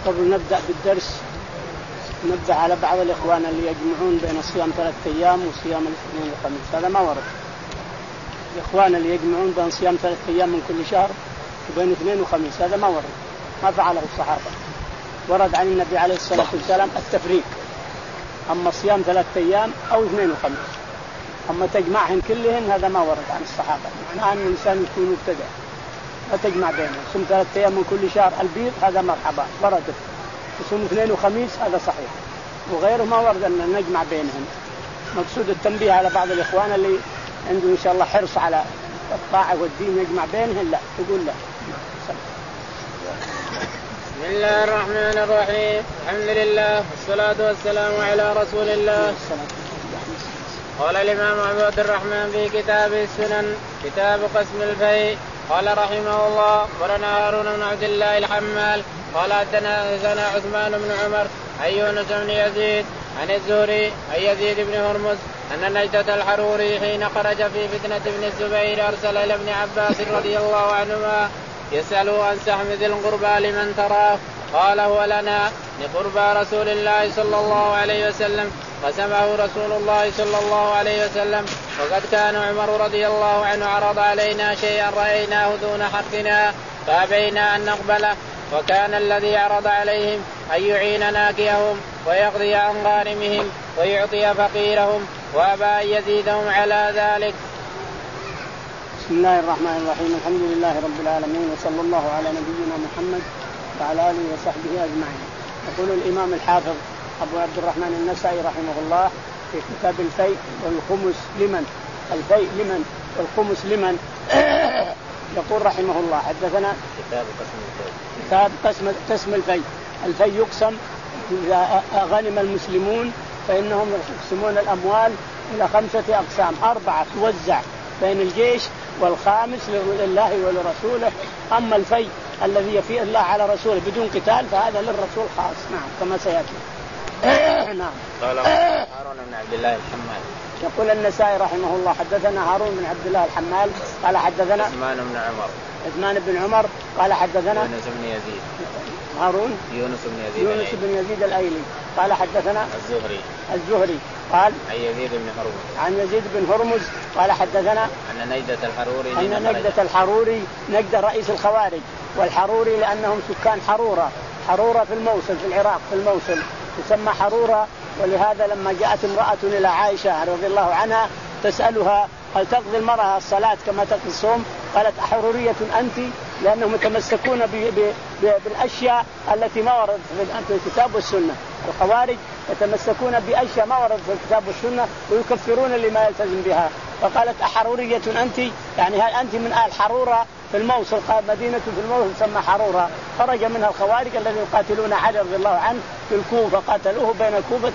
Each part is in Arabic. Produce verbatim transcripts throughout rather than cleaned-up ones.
قبل نبدأ بالدرس نبدأ على بعض الإخوان اللي يجمعون بين صيام ثلاثة أيام وصيام الاثنين والخميس. هذا ما ورد. الإخوان اللي يجمعون بين صيام ثلاثة أيام من كل شهر وبين اثنين وخميس هذا ما ورد، ما فعله الصحابة. ورد عن النبي عليه الصلاة والسلام التفريق، أما صيام ثلاثة أيام أو اثنين وخميس، أما تجمعهم كلهن هذا ما ورد عن الصحابة. معناه أن الإنسان يكون مبتدع، لا تجمع بينهم. صوم ثلاثة أيام من كل شهر البيض هذا مرحبا وردت، وصوم اثنين وخميس هذا صحيح، وغيره ما ورد أن نجمع بينهم. مقصود التنبيه على بعض الإخوان اللي عنده إن شاء الله حرص على الطاعة والدين يجمع بينهم، لا تقول لا. بسم الله الرحمن الرحيم، الحمد لله والصلاة والسلام على رسول الله. قال الإمام أبو عبد الرحمن في كتاب السنن كتاب قسم الفيء قال رحمه الله: أخبرنا هارون بن عبد الله الحمال قال حدثنا عثمان بن عمر عن يونس بن يزيد عن الزهري عن يزيد بن هرمز أن نجدة الحروري حين خرج في فتنة ابن الزبير أرسل إلى ابن عباس رضي الله عنهما يسأله عن سهم ذي القربى لمن تراه، قال: هو لنا لقربى رسول الله صلى الله عليه وسلم، قسمه رسول الله صلى الله عليه وسلم. وقد كان عمر رضي الله عنه عرض علينا شيئا رأيناه دون حقنا فأبينا أن نقبله، وكان الذي عرض عليهم أن يعين ناكيهم ويقضي عن غارمهم ويعطي فقيرهم، وأبى أن يزيدهم على ذلك. بسم الله الرحمن الرحيم، الحمد لله رب العالمين، وصلى الله على نبينا محمد وعلى آله وصحبه أجمعين. يقول الإمام الحافظ أبو عبد الرحمن النسائي رحمه الله في كتاب الفيء والخمس لمن الفيء لمن والخمس لمن يقول رحمه الله: حدثنا كتاب قسم الفيء كتاب قسم قسم الفيء. الفيء يقسم إذا غنم المسلمون فإنهم يقسمون الأموال إلى خمسة أقسام، أربعة توزع بين الجيش والخامس لله ولرسوله. أما الفيء الذي يفيء الله على رسوله بدون قتال فهذا للرسول خاص. نعم كما سيأتي. نعم. قال هارون بن عبد الله الحمال. يقول النسائي رحمه الله: حدثنا هارون بن عبد الله الحمال قال حدثنا عثمان بن عمر عثمان بن عمر قال حدثنا يونس بن يزيد هارون يونس بن يزيد يونس بن يزيد الأيلي قال حدثنا الزهري الزهري قال عن يزيد بن هرمز عن يزيد بن هرمز قال حدثنا أن نجدة الحروري أن نجدة الحروري نجدة رئيس الخوارج، والحروري لأنهم سكان حرورة. حرورة في الموصل في العراق، في الموصل تسمى حرورة. ولهذا لما جاءت امرأة إلى عائشة رضي الله عنها تسألها: هل تقضي المرأة الصلاة كما تقضي الصوم؟ قالت: أحرورية أنت؟ لأنهم يتمسكون بالأشياء التي ما وردت في الكتاب والسنة. الخوارج يتمسكون بأشياء ما وردت في الكتاب والسنة ويكفرون لما يلتزم بها. فقالت: أحرورية أنت؟ يعني هل أنت من أهل حرورة في الموصل؟ مدينة في الموصل تسمى حرورة. خرج منها الخوارج الذين يقاتلون علي رضي الله عنه في الكوفة، قاتلوه بين الكوفة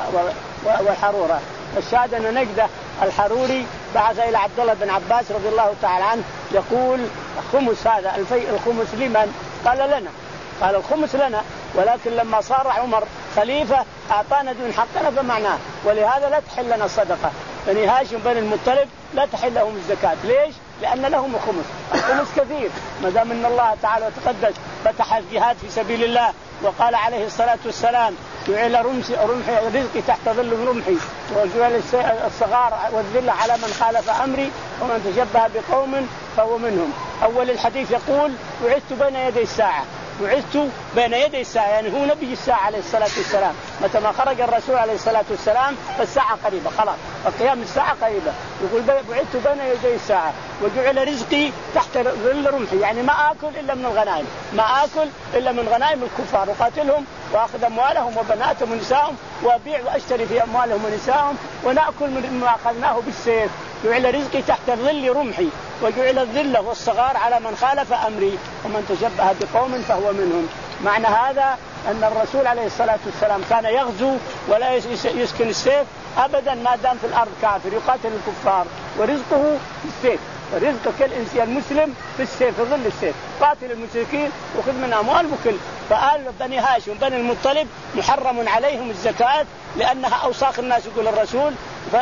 والحرورة. الشاهد أن نجدة الحروري بعث إلى عبد الله بن عباس رضي الله تعالى عنه يقول: خمس هذا الفيء الخمس لمن؟ قال: لنا. قال: الخمس لنا، ولكن لما صار عمر خليفة أعطانا دون حقنا فمعناه، ولهذا لا تحل لنا الصدقة. بني هاشم بني المطلب لا تحل لهم الزكاة. ليش؟ لأن لهم الخمس. الخمس كثير، ما دام أن الله تعالى وتقدس فتح الجهاد في سبيل الله، وقال عليه الصلاة والسلام: جعل رمحي رزقي تحت ظل رمحي، وجعل الصغار والذلة على من خالف أمري، ومن تشبه بقوم فهو منهم. أول الحديث يقول: وعدت بين يدي الساعة. وعدت بين يدي الساعة يعني هو نبي الساعة عليه الصلاة والسلام. متى ما خرج الرسول عليه الصلاة والسلام فالساعة قريبة، خلاص القيام الساعة قريبة. يقول: بعدت بين يدي الساعة وجعل رزقي تحت ظل رمحي، يعني ما آكل إلا من الغنائم، ما آكل إلا من غنائم الكفار، وقاتلهم وأخذ أموالهم وبناتهم ونساءهم، وأبيع وأشتري في أموالهم ونساءهم، ونأكل من ما أخذناه بالسيف. جعل رزقي تحت ظل رمحي، وجعل الذلة والصغار على من خالف أمري، ومن تشبه بقوم فهو منهم. معنى هذا أن الرسول عليه الصلاة والسلام كان يغزو ولا يسكن السيف أبدا ما دام في الأرض كافر، يقاتل الكفار، ورزقه بالسيف ورزقك الإنسان المسلم في السيف في ظل السيف، قاتل المشركين وخذ من أموالهم وكل. فآل بني هاشم بني المطلب محرم عليهم الزكاة لأنها أوساخ الناس يقول الرسول،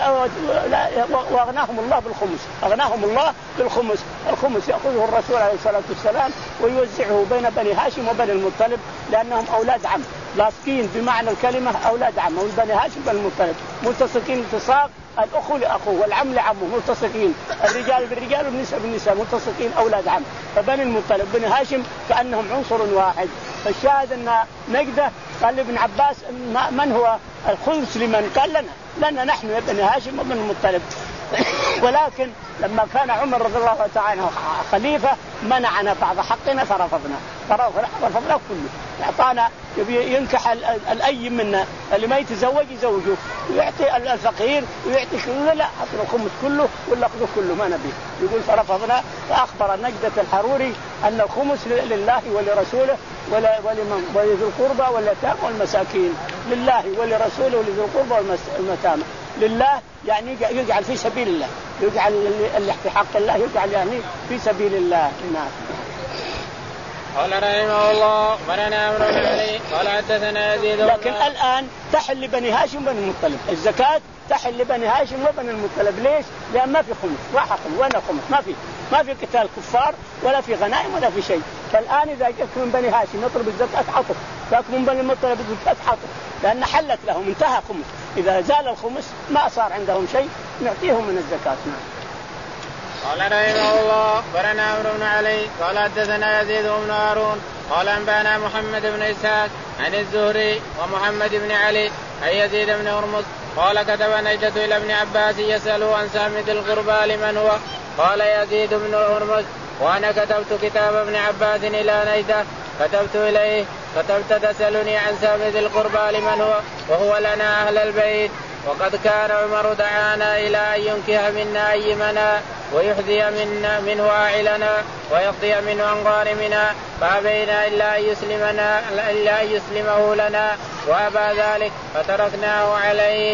وأغناهم الله بالخمس، أغناهم الله بالخمس. الخمس يأخذه الرسول عليه الصلاة والسلام ويوزعه بين بني هاشم وبني المطلب لأنهم أولاد عم لاصقين بمعنى الكلمة، أولاد عم. بني هاشم بني المطلب ملتصقين التصاق، الأخو لأخوه والعم لعمه ملتصقين، الرجال بالرجال والنساء بالنساء ملتصقين أولاد عم. فبني المطلب بني هاشم كأنهم عنصر واحد. فالشاهد أن نجدة قال لابن عباس من هو الخمس لمن؟ قال لنا لنا نحن يا بني هاشم وبن المطلب. ولكن لما كان عمر رضي الله تعالى خليفة منعنا بعض حقنا فرفضنا فرفضنا كله. أعطانا ينكح الأي منا اللي ما يتزوج يزوجه، ويعطي الفقير ويعطي كله، لا أعطنا الخمس كله ولا أخذه كله ما نبي. يقول فرفضنا. فأخبر نجدة الحروري أن الخمس لله ولرسوله ولمن ولذي القربى واليتامى والمساكين، لله ولرسوله ولذي القربى واليتامى. لله يعني يجعل في سبيل الله، يجعل اللي في حق الله يجعل يعني في سبيل الله. نعم. قال رحمه الله ورنا عمرو بن علي قال حدثنا يزيد. لكن الآن تحل لبني هاشم بن المطلب الزكاة، تحل لبني هاشم وبن المطلب. ليش؟ لأن ما في خمس، راح خمس وين الخمس؟ ما في ما في قتال كفار ولا في غنائم ولا في شيء. فالآن إذا جاءك من بني هاشم يطلب الزكاة عطف، جاءك من بني المطلب الزكاة عطف، لأن حلت لهم انتهى خمس. إذا زال الخمس ما صار عندهم شيء نعطيهم من الزكاة. قال رحمه الله برنا عمرو بن علي قال حدثنا يزيد بن هارون قال أنبانا محمد بن إسحاق عن الزهري ومحمد بن علي عن يزيد بن هرمز قال كتب نجدة إلى ابن عباس يسأله عن سهم ذي القربى لمن هو؟ قال يزيد بن هرمز وأنا كتبت كتاب ابن عباس إلى نجدة كتبت إليه كتبت تسألني عن سهم ذي القربى لمن هو وهو لنا أهل البيت. وقد كان عمر دعانا إلى أن ينكح منا أيمنا ويحذي منا منه عائلنا ويقضي منه عن غارمنا فأبينا إلا أن يسلمنا إلا أن يسلمه لنا وأبى ذلك فتركناه عليه.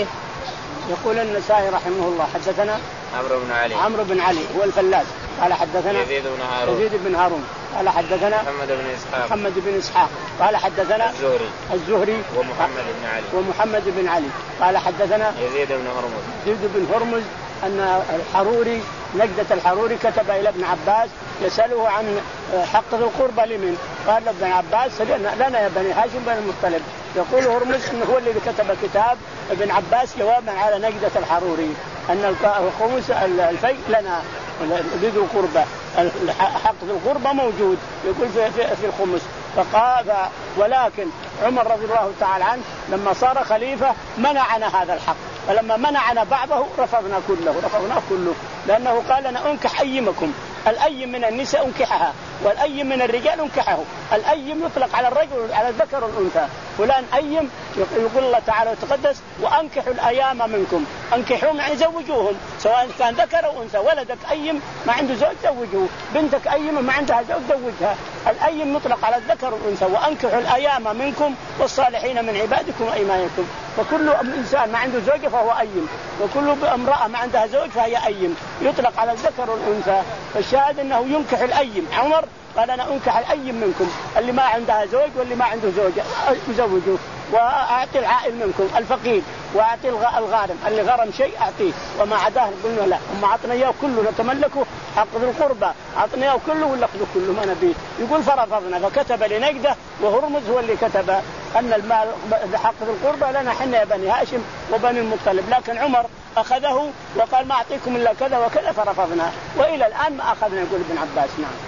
يقول النسائي رحمه الله حدثنا عمرو بن علي عمرو بن علي هو الفلاس قال حدثنا يزيد بن هارون يزيد بن هارون قال حدثنا محمد بن إسحاق محمد بن إسحاق قال حدثنا الزهري الزهري ومحمد بن علي ومحمد بن علي قال حدثنا يزيد بن هرمز يزيد بن هرمز أن الحروري نجدة الحروري كتب إلى ابن عباس يسأله عن حق ذي القربى لمن؟ قال ابن عباس لنا يا بني هاشم بن المطلب. يقول هرمز إنه هو الذي كتب كتاب ابن عباس جوابا على نجدة الحروري أن الخمس الفيء لنا ذي القربى، حق ذي القربى موجود يقول في, في, في الخمس. فقال ولكن عمر رضي الله تعالى عنه لما صار خليفة منعنا هذا الحق، فلما منعنا بعضه رفضنا كله رفضنا كله لأنه قال لنا أنكح أيمكم، الأيم من النساء أنكحها والأيم من الرجال أنكحه. الأيم يطلق على الرجل على الذكر والأنثى، فلان أيم يقول الله تعالى وتقدس وأنكحوا الأيام منكم، أنكحوهم يعني زوجوهم سواء كان ذكر أو أنثى. ولدك أيم ما عنده زوج زوجه، بنتك أيم ما عندها زوج زوجها. الأيم يطلق على الذكر والأنثى وأنكحوا الأيام منكم والصالحين من عبادكم وأيمانكم. فكل إنسان ما عنده زوجة فهو أيم، وكل امرأة ما عندها زوج فهي أيم، يطلق على الذكر والأنثى. فالشاهد أنه ينكح الأيم. عمر قال أنا أنكح الأيم منكم، اللي ما عندها زوج واللي ما عنده زوجة يزوجوه، وأعطي العائل منكم الفقير، وأعطي الغارم اللي غرم شيء أعطيه، وما عداه قلنا لا وما عطنا إياه كله نتملكه حق ذي القربى عطنا إياه كله ولا أخذه كله ما نبيه. يقول فرفضنا. فكتب لنجدة وهرمز هو اللي كتب أن المال حق ذي القربى لنا حنا يا بني هاشم وبني المطلب، لكن عمر أخذه وقال ما أعطيكم إلا كذا وكذا فرفضنا، وإلى الآن ما أخذنا. يقول ابن عباس. نعم.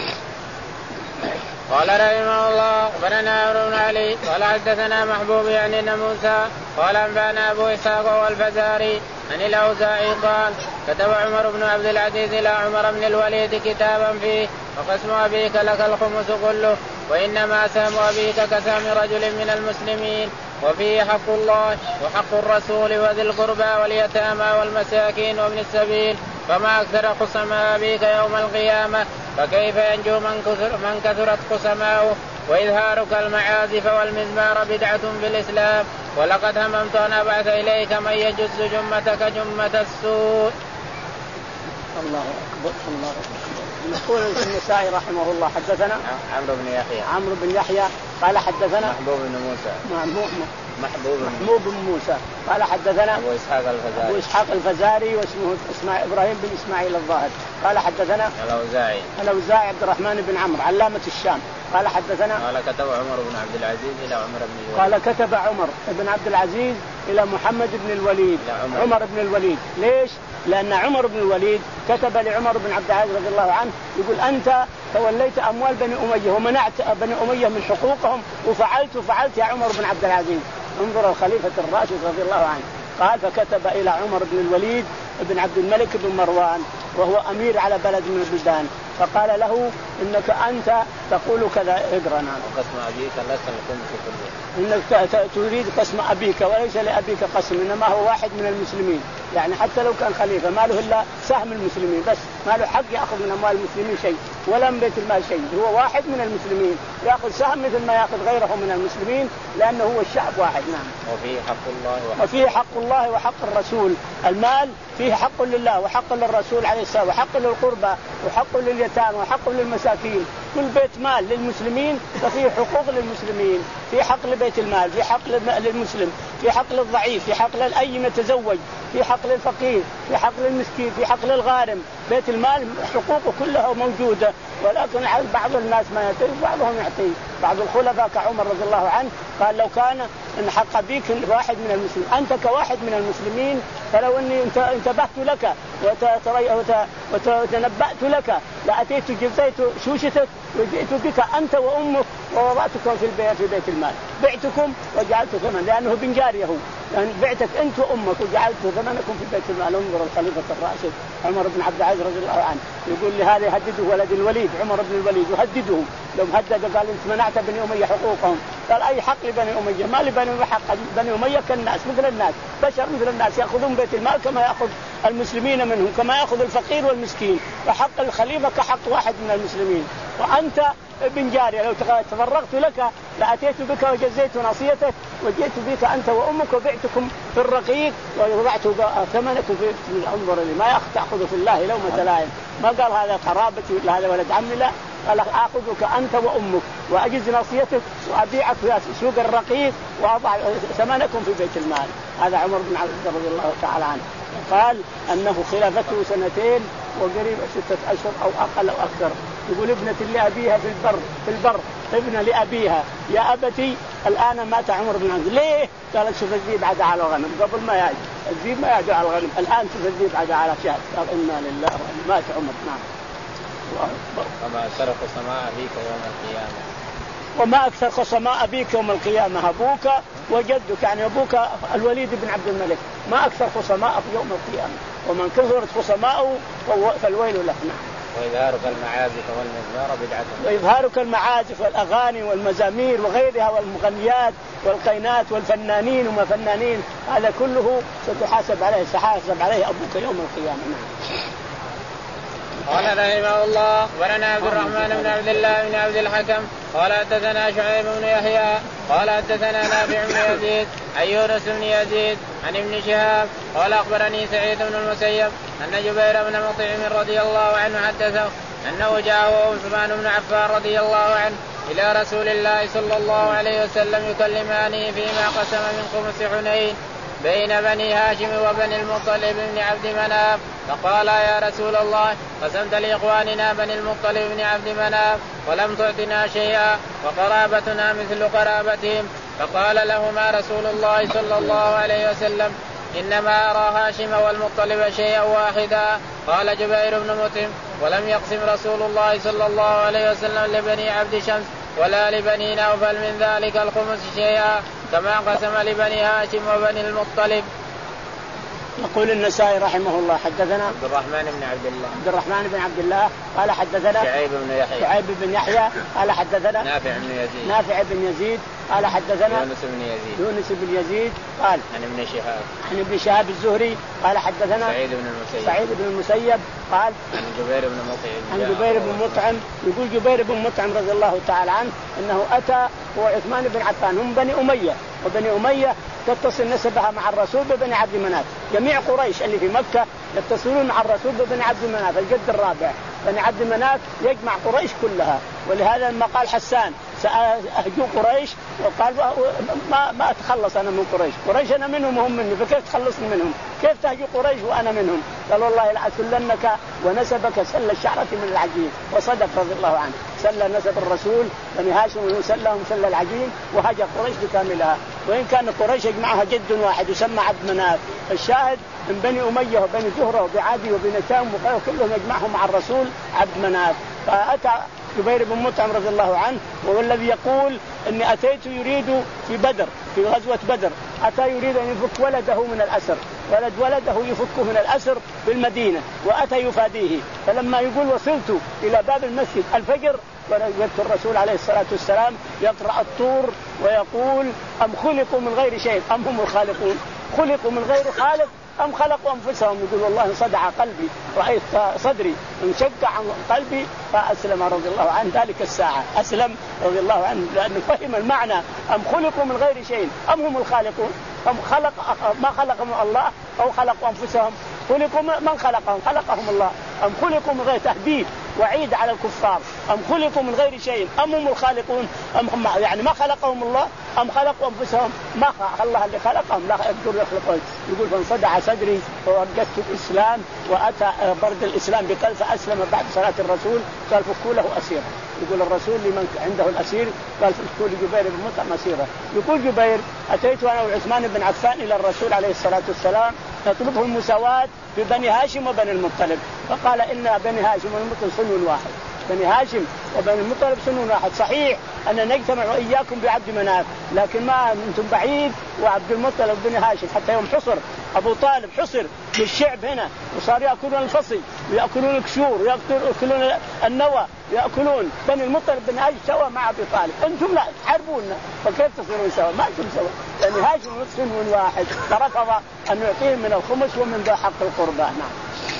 قال رحمه الله بننا عمرو بن علي قال حدثنا محبوب يعني ان موسى قال انبانا ابو اسحاق والفزاري عن الاوزاعي قال كتب عمر بن عبد العزيز الى عمر بن الوليد كتابا فيه وقسم ابيك لك الخمس كله وانما سهم ابيك كسهم رجل من المسلمين وفيه حق الله وحق الرسول وذي القربى واليتامى والمساكين وابن السبيل فما أكثر خصماء أبيك يوم القيامة فكيف ينجو من, كثر من كثرت خصماؤه وإظهارك المعازف والمزمار بدعة بالإسلام ولقد هممت أن أبعث إليك من يجز جمتك جمة السوء. الله أكبر الله أكبر. يقول النسائي رحمه الله حدثنا عمرو بن يحيى عمرو بن يحيى قال حدثنا محبوب بن موسى محبوب محبوب بن موسى قال حدثنا أبو إسحاق الفزاري أبو إسحاق الفزاري واسمه اسماعيل إبراهيم بن إسماعيل الظاهر قال حدثنا الأوزاعي الأوزاعي عبد الرحمن بن عمرو علامة الشام قال حدثنا قال كتب عمر بن عبد العزيز إلى عمر بن الوليد قال كتب عمر بن عبد العزيز إلى محمد بن الوليد عمر. عمر بن الوليد. ليش؟ لأن عمر بن الوليد كتب لعمر بن عبد العزيز رضي الله عنه يقول أنت توليت أموال بني أمية ومنعت بني أمية من حقوقهم وفعلت وفعلت يا عمر بن عبد العزيز. انظر الخليفة الراشد رضي الله عنه قال فكتب إلى عمر بن الوليد بن عبد الملك بن مروان وهو أمير على بلد من البلدان فقال له إنك أنت تقول كذا اقرأنا قسم أبيك لست لكم في كله إنك تريد قسم أبيك وليس لأبيك قسم إنما هو واحد من المسلمين يعني حتى لو كان خليفة ما له إلا سهم المسلمين بس ما له حق يأخذ من أموال المسلمين شيء ولا من بيت المال شيء هو واحد من المسلمين يأخذ سهم مثل ما يأخذ غيره من المسلمين لأنه هو الشعب واحد. نعم. وفيه حق الله وحق وفيه حق الله وحق الرسول. المال فيه حق لله وحق للرسول عليه السلام وحق للقربى وحق لليتامى وحق للمساكين. كل بيت مال للمسلمين ففيه حقوق للمسلمين في حق لبيت المال في حق للمسلم في حق للضعيف في حق للأي متزوج في حق للفقير في حق للمسكين في حق للغارم. بيت المال حقوقه كلها موجودة ولكن بعض الناس ما يعطي بعضهم يعطي. بعض الخلفاء كعمر رضي الله عنه قال لو كان إن حق بيك واحد من المسلمين أنت كواحد من المسلمين فلو أني انتبهت لك وتنبأت لك لأتيت جلسيت شوشتك وجئت بك أنت وأمك ووضعتكم في البيت في بيت المال بعتكم وجعلت ثمن لأنه بن جاريه يعني بعتك أنت وأمك وجعلت ثمنكم في بيت المال. انظر الخليفة الراشد عمر بن عبد العزيز رضي الله عنه يقول لهذا يهدده ولد الوليد عمر بن الوليد يهدده لو هدد قال انت منعت بني أمية حقوقهم قال أي حق لبني أمية ما لبني أمية حق بني أمية كالناس مثل الناس بشر مثل الناس يأخذون بيت المال كما يأخذ المسلمين منهم كما يأخذ الفقير والمسكين فحق الخليفة كحق واحد من المسلمين وأنت ابن جارية لو تفرغت لك لأتيت بك وجزيت نصيتك وجئت بك أنت وأمك وبعتكم في الرقيق ووضعت ثمنكم في الأنظر اللي ما تأخذ في الله لومة لائم ما قال هذا قرابتي ولا هذا ولد عمي لا قال آخذك أنت وأمك وأجز نصيتك وأبيعك في سوق الرقيق وأضع ثمنكم في بيت المال. هذا عمر بن عبد العزيز رضي الله تعالى عنه قال أنه خلافته سنتين وقريب ستة أشهر أو أقل أو أكثر. يقول ابنة لأبيها في البر في البر ابنة لأبيها يا أبتي الآن مات عمر بن عبد ليه؟ قالت شوف الذيب عدا على الغنم قبل ما يعد الذيب ما يعد على الغنم الآن شوف الذيب عدا على شاة قال إنا لله مات عمر. نعم. وما أكثر خصماء أبيك يوم القيامة وما أكثر خصماء أبيك يوم القيامة أبوك وجدك يعني أبوك الوليد بن عبد الملك ما أكثر خصماء في يوم القيامة ومن كثرت خصماءه فالويل له. نعم. وإظهارك المعازف والمزمار بدعة وإظهارك المعازف والأغاني والمزامير وغيرها والمغنيات والقينات والفنانين وما فنانين هذا كله ستحاسب عليه سيحاسب عليه أبوك يوم القيامة. نعم. قال رحمه الله ولنا عبد الرحمن بن عبد الله بن عبد الحكم قال حدثنا شعيب بن يحيى قال حدثنا نافع بن يزيد عن يونس بن يزيد عن ابن شهاب قال أخبرني سعيد بن المسيب أن جبير بن مطعم رضي الله عنه حدثه أنه جاءه عثمان بن عفان رضي الله عنه إلى رسول الله صلى الله عليه وسلم يكلمانه فيما قسم من خمس حنين بين بني هاشم وبني المطلب بن عبد مناف فقال يا رسول الله قسمت لإخواننا بني المطلب بن عبد مناف ولم تعطنا شيئا وقرابتنا مثل قرابتهم فقال لهما رسول الله صلى الله عليه وسلم إنما أرى هاشم والمطلب شيئا واحدا. قال جبير بن مطعم ولم يقسم رسول الله صلى الله عليه وسلم لبني عبد شمس ولا لبني نوفل من ذلك الخمس شيئا كما قسم لبني هاشم وبني المطلب. يقول النسائي رحمه الله حدثنا عبد الرحمن بن عبد الله عبد الرحمن بن عبد الله قال حدثنا شعيب بن يحيى شعيب بن يحيى قال حدثنا نافع بن يزيد نافع بن يزيد قال حدثنا يونس بن يزيد يونس بن يزيد قال عن ابن شهاب عن ابن شهاب الزهري قال حدثنا سعيد بن المسيب سعيد بن المسيب قال عن جبير بن مطعم عن جبير بن مطعم يقول جبير بن مطعم رضي الله تعالى عنه انه اتى هو عثمان بن عفان هم بني اميه وبني اميه تتصل نسبها مع الرسول ببني عبد مناف. جميع قريش اللي في مكة يتصلون مع الرسول ببني عبد مناف الجد الرابع. بني عبد مناف يجمع قريش كلها. ولهذا لما قال حسان سأهجو قريش وقال ما ما أتخلص أنا من قريش، قريش أنا منهم وهم مني، فكيف تخلصني منهم؟ كيف تهجو قريش وأنا منهم؟ قال والله لأسلنك ونسبك سل الشعرة من العجين. وصدق رضي الله عنه، سل نسب الرسول بني هاشم وسلهم سل العجين وهجر قريش بكاملها. وإن كان قريش يجمعها جد واحد يسمى عبد مناف. الشاهد من بني أمية وبني زهرة وبعادي وبني تام وكلهم يجمعهم مع الرسول عبد مناف. فأتى جبير بن مطعم رضي الله عنه وهو الذي يقول إني أتيت يريد في بدر في غزوة بدر، أتى يريد أن يفك ولده من الأسر، ولد ولده يفكه من الأسر بالمدينة وأتى يفاديه. فلما يقول وصلت إلى باب المسجد الفجر وجدت الرسول عليه الصلاة والسلام يقرأ الطور ويقول أم خلقوا من غير شيء أم هم الخالقون؟ خلقوا من غير خالق أم خلقوا أنفسهم؟ يقول والله صدع قلبي، رأيت صدري انشق عن قلبي فأسلم رضي الله عنه ذلك الساعة. أسلم رضي الله عنه لأنه فهم المعنى. أم خلقوا من غير شيء أم هم الخالقون؟ أم خلق ما خلقهم الله أو خلقوا أنفسهم؟ خلقوا من خلقهم؟ خلقهم الله. أم خلقوا من غير تهديد وعيد على الكفار. أم خلقوا من غير شيء أم هم الخالقون؟ أم هم يعني ما خلقهم الله أم خلقوا أنفسهم؟ ما خلق الله اللي خلقهم، لا يقدر يخلقون. يقول فانصدع صدري ووجدت الإسلام وأتى برد الإسلام بقلب فأسلم بعد صلاة الرسول. قال فكوا له أسيرا. يقول الرسول لمن عنده الأسير قال فكوا لجبير بن مطعم أسيرا. يقول جبير أتيت أنا وعثمان بن عفان إلى الرسول عليه الصلاة والسلام نطلبه المساواة ببني هاشم وبني المطلب، فقال إن بني هاشم والمطلب سن واحد. بني هاشم وبني المطلب سن واحد. صحيح أن نجتمع وإياكم بعبد مناف، لكن ما أنتم بعيد وعبد المطلب بني هاشم. حتى يوم حصر أبو طالب حصر بالشعب هنا وصار يأكلون الفصل ويأكلون الكشور ويأكلون النوى ويأكلون. بني المطلب بني هاشم سوا مع أبي طالب. أنتم لا تحاربوننا فكيف تصيرون سوا؟ ما أنتم سوا. بني هاشم سن واحد. فرفض أن يعطيهم من الخمس ومن ذا حق القربى. نعم.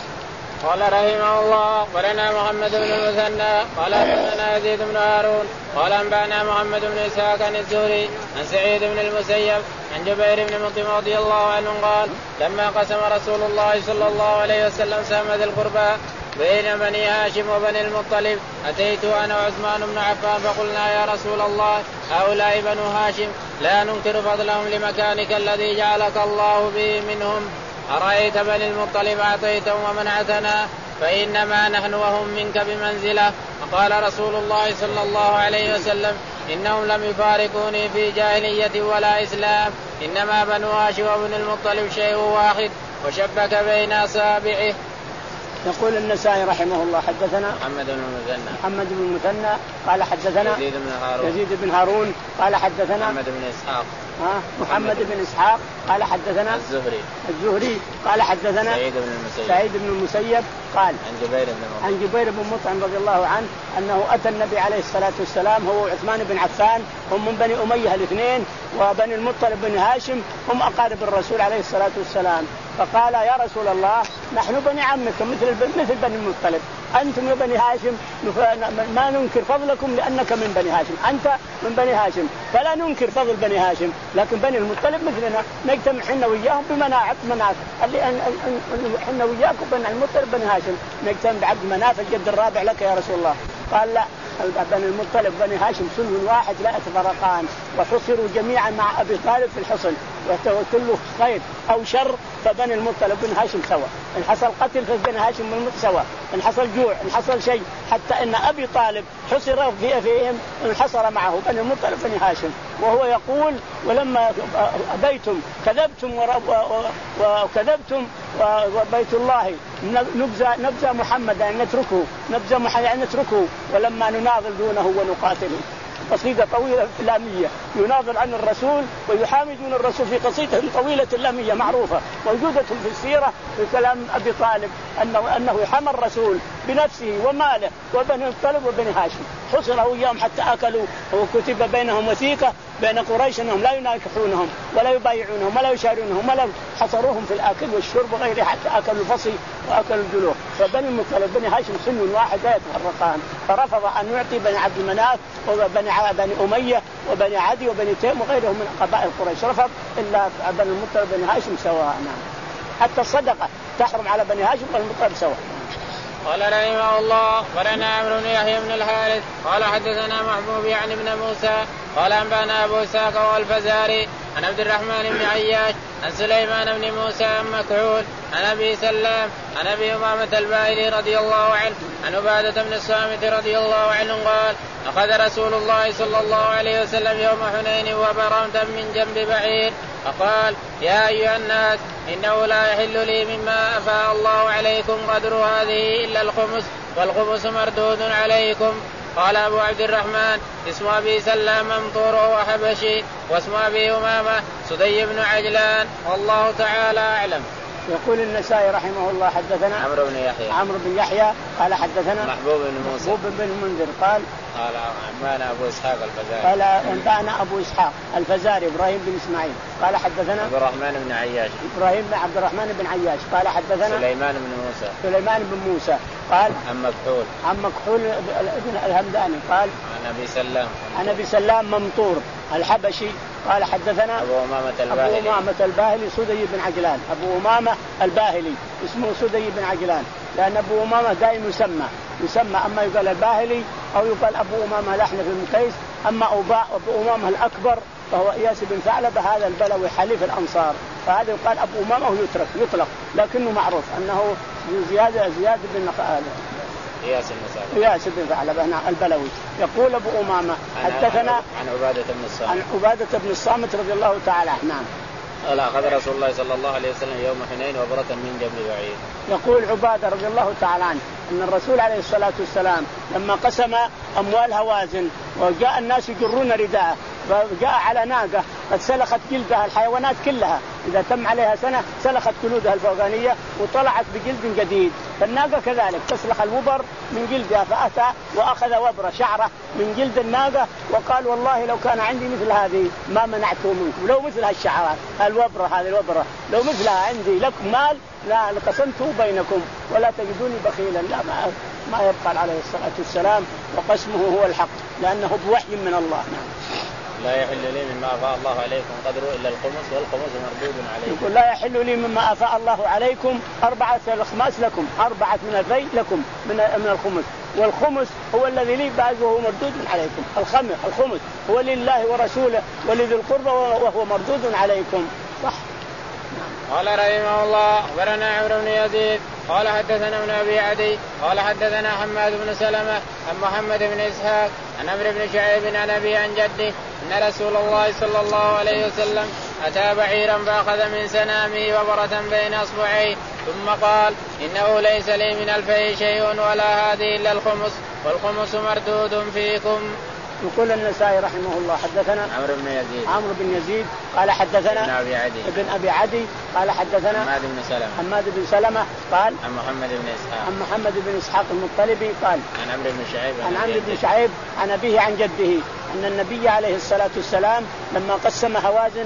قال رحمه الله قرنا محمد بن المثنى قال حدثنا يزيد بن هارون قال انبانا محمد بن اسحاق عن الزهري عن سعيد بن المسيب عن جبير بن مطعم رضي الله عنه قال لما قسم رسول الله صلى الله عليه وسلم سهم ذي القربى بين بني هاشم وبني المطلب اتيت انا وعثمان بن عفان فقلنا يا رسول الله هؤلاء بنو هاشم لا ننكر فضلهم لمكانك الذي جعلك الله به منهم، أرأيت بني المطلب أعطيتهم ومنعتنا فإنما نحن وهم منك بمنزلة. فقال رسول الله صلى الله عليه وسلم إنهم لم يفارقوني في جاهلية ولا إسلام، إنما بنو هاشم وبن المطلب شيء واحد وشبك بين أصابعه. يقول النسائي رحمه الله حدثنا محمد بن المثنى محمد بن المثنى قال حدثنا يزيد بن هارون يزيد بن هارون قال حدثنا محمد بن إسحاق ها محمد بن إسحاق قال حدثنا الزهري الزهري قال حدثنا سعيد بن المسيب سعيد بن المسيب قال عن جبير بن مطعم عن جبير بن مطعم رضي الله عنه أنه أتى النبي عليه الصلاة والسلام هو وعثمان بن عفان هم من بني أمية الاثنين وبني المطلب بن هاشم هم أقارب الرسول عليه الصلاة والسلام. فقال يا رسول الله نحن بني عمك مثل مثل بني المطلب، أنتم يا بني هاشم ما ننكر فضلكم لأنك من بني هاشم، أنت من بني هاشم فلا ننكر فضل بني هاشم، لكن بني المطلب مثلنا نجتمع حنا وياهم بمناعة مناعة اللي حنا وياكم بني المطلب بني هاشم نجتمع بعبد مناف الجد الرابع لك يا رسول الله. قال لا بني المطلب بني هاشم سن واحد لا يتفرقان وحصروا جميعا مع أبي طالب في الحصن وكله خير أو شر فبني المطلب بن هاشم سوا. إن حصل قتل فبني هاشم من سوا، إن حصل جوع إن حصل شيء حتى إن أبي طالب حصر فيه فيهم انحصر معه بني المطلب بن هاشم. وهو يقول ولما أبيتم كذبتم وكذبتم وبيت الله نبذى نبذى محمد يعني نتركه نبذى محمد يعني نتركه ولما نناضل دونه ونقاتله. قصيدة طويلة لامية يناظر عن الرسول ويحامدون الرسول في قصيدة طويلة لامية معروفة موجودة في السيرة في كلام أبي طالب أنه أنه حمى الرسول بنفسه وماله وبني المطلب وبني هاشم حصروا إياهم حتى أكلوا وكتب بينهم وثيقة بين قريش أنهم لا يناكحونهم ولا يبايعونهم ولا يشارونهم ولا حصروهم في الأكل والشرب وغيره حتى أكلوا الفصل وأكلوا الجلوح. فبني المطلب بني هاشم سن واحد لا يتفرقان. فرفض أن يعطي بني عبد مناف وبني بني أمية وبني عدي وبني تيم وغيرهم من قبائل قريش، رفض إلا بني المطلب بني هاشم سواء. حتى الصدقة تحرم على بني هاشم والمطلب سواء. قال رحمه الله أخبرنا عمرو بن يحيى بن الحارث قال حدثنا محبوب يعني بن موسى قال أنبانا أبو إسحاق والفزاري عن عبد الرحمن بن عياش عن سليمان بن موسى عن مكحول عن أبي سلام عن أبي أمامة الباهلي رضي الله عنه عن عبادة بن الصامت رضي الله عنه قال أخذ رسول الله صلى الله عليه وسلم يوم حنين وبرمة من جنب بعير فقال يا أيها الناس إنه لا يحل لي مما أفاء الله عليكم قدر هذه إلا الخمس والخمس مردود عليكم. قال أبو عبد الرحمن اسم أبي سلام ممطور وحبشي واسم أبي أمامة سدي بن عجلان والله تعالى أعلم. يقول النسائي رحمه الله حدثنا عمرو بن يحيى عمرو بن يحيى قال حدثنا محبوب بن موسى محبوب بن المنذر قال قال أنبانا أبو إسحاق الفزاري قال أنبانا أبو إسحاق الفزاري إبراهيم بن إسماعيل قال حدثنا عبد الرحمن بن عياش إبراهيم بن عبد الرحمن بن عياش قال حدثنا سليمان بن موسى سليمان بن موسى قال عن مكحول عن مكحول بن الهمداني قال عن أبي سلام عن أبي سلام ممطور الحبشي قال حدثنا أبو أمامة الباهلي أبو أمامة الباهلي سدي بن عجلان أبو أمامة الباهلي اسمه سدي بن عجلان لأن أبو أمامة دائما يسمى يسمى أما يقال الباهلي أو يقال أبو أمامة لحن في المكيس. أما أبو أمامة الأكبر فهو إياس بن ثعلبة هذا البلوي حليف الأنصار فهذا يقال أبو أمامة ويترك يطلق لكنه معروف أنه زيادة زياد بن إياس بن إياس بن ثعلبة البلوي. يقول أبو أمامة حدثنا عن عبادة بن الصامت عن عبادة بن الصامت رضي الله تعالى عنه. نعم. قال أخذ رسول الله صلى الله عليه وسلم يوم حنين وبرة من جبل بعير. يقول عبادة رضي الله تعالى عنه أن الرسول عليه الصلاة والسلام لما قسم أموال هوازن وجاء الناس يجرون رداءه فجاء على ناقة قد سلخت جلدها الحيوانات كلها إذا تم عليها سنة سلخت جلودها الفوقانية وطلعت بجلد جديد فالناقة كذلك تسلخ الوبر من جلدها فأتى وأخذ وبرة شعرة من جلد الناقة وقال والله لو كان عندي مثل هذه ما منعته منكم لو مثل هالشعرات الوبرة هذه الوبرة لو مثلها عندي لكم مال لا لقسمته بينكم ولا تجدوني بخيلا. لا ما, ما يبقى عليه الصلاة والسلام وقسمه هو الحق لأنه بوحي من الله. نعم. لا يحل لي مما أفاء الله عليكم قدره إلا الخمس والخمس مردود عليكم. يقول لا يحل لي مما أفاء الله عليكم أربعة الخماس لكم أربعة من الفيء لكم من من الخمس والخمس هو الذي لي بعد وهو مردود عليكم. الخمس الخمس هو لله ورسوله ولذي القربى وهو مردود عليكم. صح. قال رحمه الله أخبرنا عمرو بن يزيد قال حدثنا ابن أبي عدي قال حدثنا حماد بن سلمة عن محمد بن إسحاق عن عمرو بن شعيب عن أبي عن جده أن رسول الله صلى الله عليه وسلم أتى بعيرا فأخذ من سنامه وبرة بين أصبعيه ثم قال إنه ليس لي من الفيء شيء ولا هذه إلا الخمس والخمس مردود فيكم. يقول النسائي رحمه الله حدثنا عمرو بن يزيد عمرو بن يزيد قال حدثنا ابن أبي عدي ابن أبي عدي قال حدثنا حماد بن سلمة حماد بن سلمة قال عن محمد بن إسحاق عن محمد بن إسحاق المطلبي قال عن عمرو بن شعيب عن عمرو بن شعيب عن أبيه عن جده أن النبي عليه الصلاة والسلام لما قسم هوازن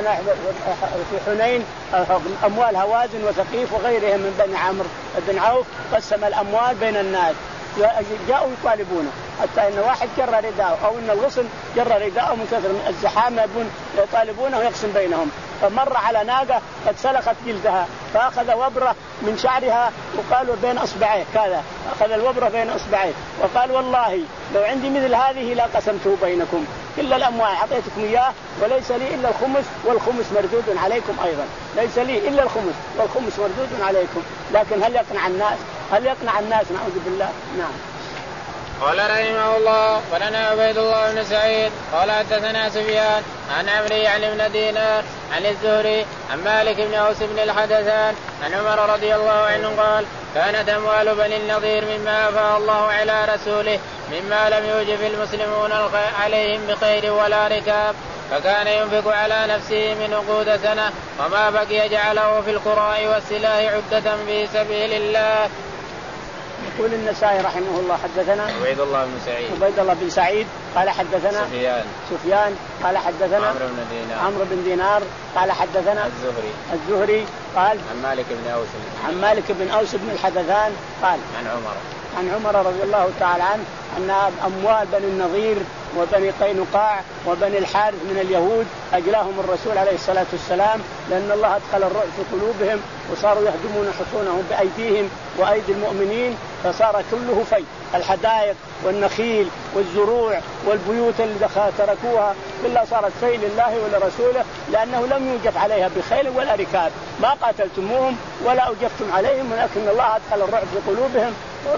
في حنين أموال هوازن وثقيف وغيرهم من بني عمرو بن عوف قسم الأموال بين الناس جاءوا يطالبونه حتى إن واحد جر رداءه أو إن الغصن جر رداءه من كثر من الزحام يطالبونه ويقسم بينهم فمر على ناقة قد سلخت جلدها فأخذ وبرة من شعرها وقالوا بين أصبعيه كذا أخذ الوبرة بين أصبعيه وقال والله لو عندي مثل هذه لا قسمته بينكم إلا الأموال أعطيتكم إياه وليس لي إلا الخمس والخمس مردود عليكم أيضا ليس لي إلا الخمس والخمس مردود عليكم. لكن هل يقنع الناس هل يقنع الناس نعوذ بالله. نعم. قال رحمه الله ولنا عبيد الله بن سعيد قال حدثنا سفيان عن عمرو يعني بن دينار عن الزهري عن مالك بن أوس بن الحدثان عن عمر رضي الله عنه قال كانت أموال بني النضير مما أفاء الله على رسوله مما لم يوجب المسلمون عليهم بخير ولا ركاب فكان ينفق على نفسه من عقود سنة وما بقي جعله في القراء والسلاح عدة في سبيل الله. يقول النسائي رحمه الله حدثنا عبيد الله بن سعيد عبيد الله بن سعيد قال حدثنا سفيان سفيان قال حدثنا عمرو بن دينار عمرو بن دينار قال حدثنا الزهري الزهري قال عن مالك بن أوس عن مالك بن أوس بن الحدثان قال عن عمر عن عمر رضي الله تعالى عنه أن أموال بني النضير وبني قينقاع وبني الحارث من اليهود أجلاهم الرسول عليه الصلاة والسلام، لأن الله أدخل الرعب في قلوبهم وصاروا يهدمون حصونهم بأيديهم وأيدي المؤمنين، فصار كله في الحدائق والنخيل والزروع والبيوت اللي تركوها كلها صارت في لله ولرسوله، لأنه لم يوجف عليها بخيل ولا ركاب، ما قاتلتموهم ولا أوجفتم عليهم، ولكن الله أدخل الرعب في قلوبهم،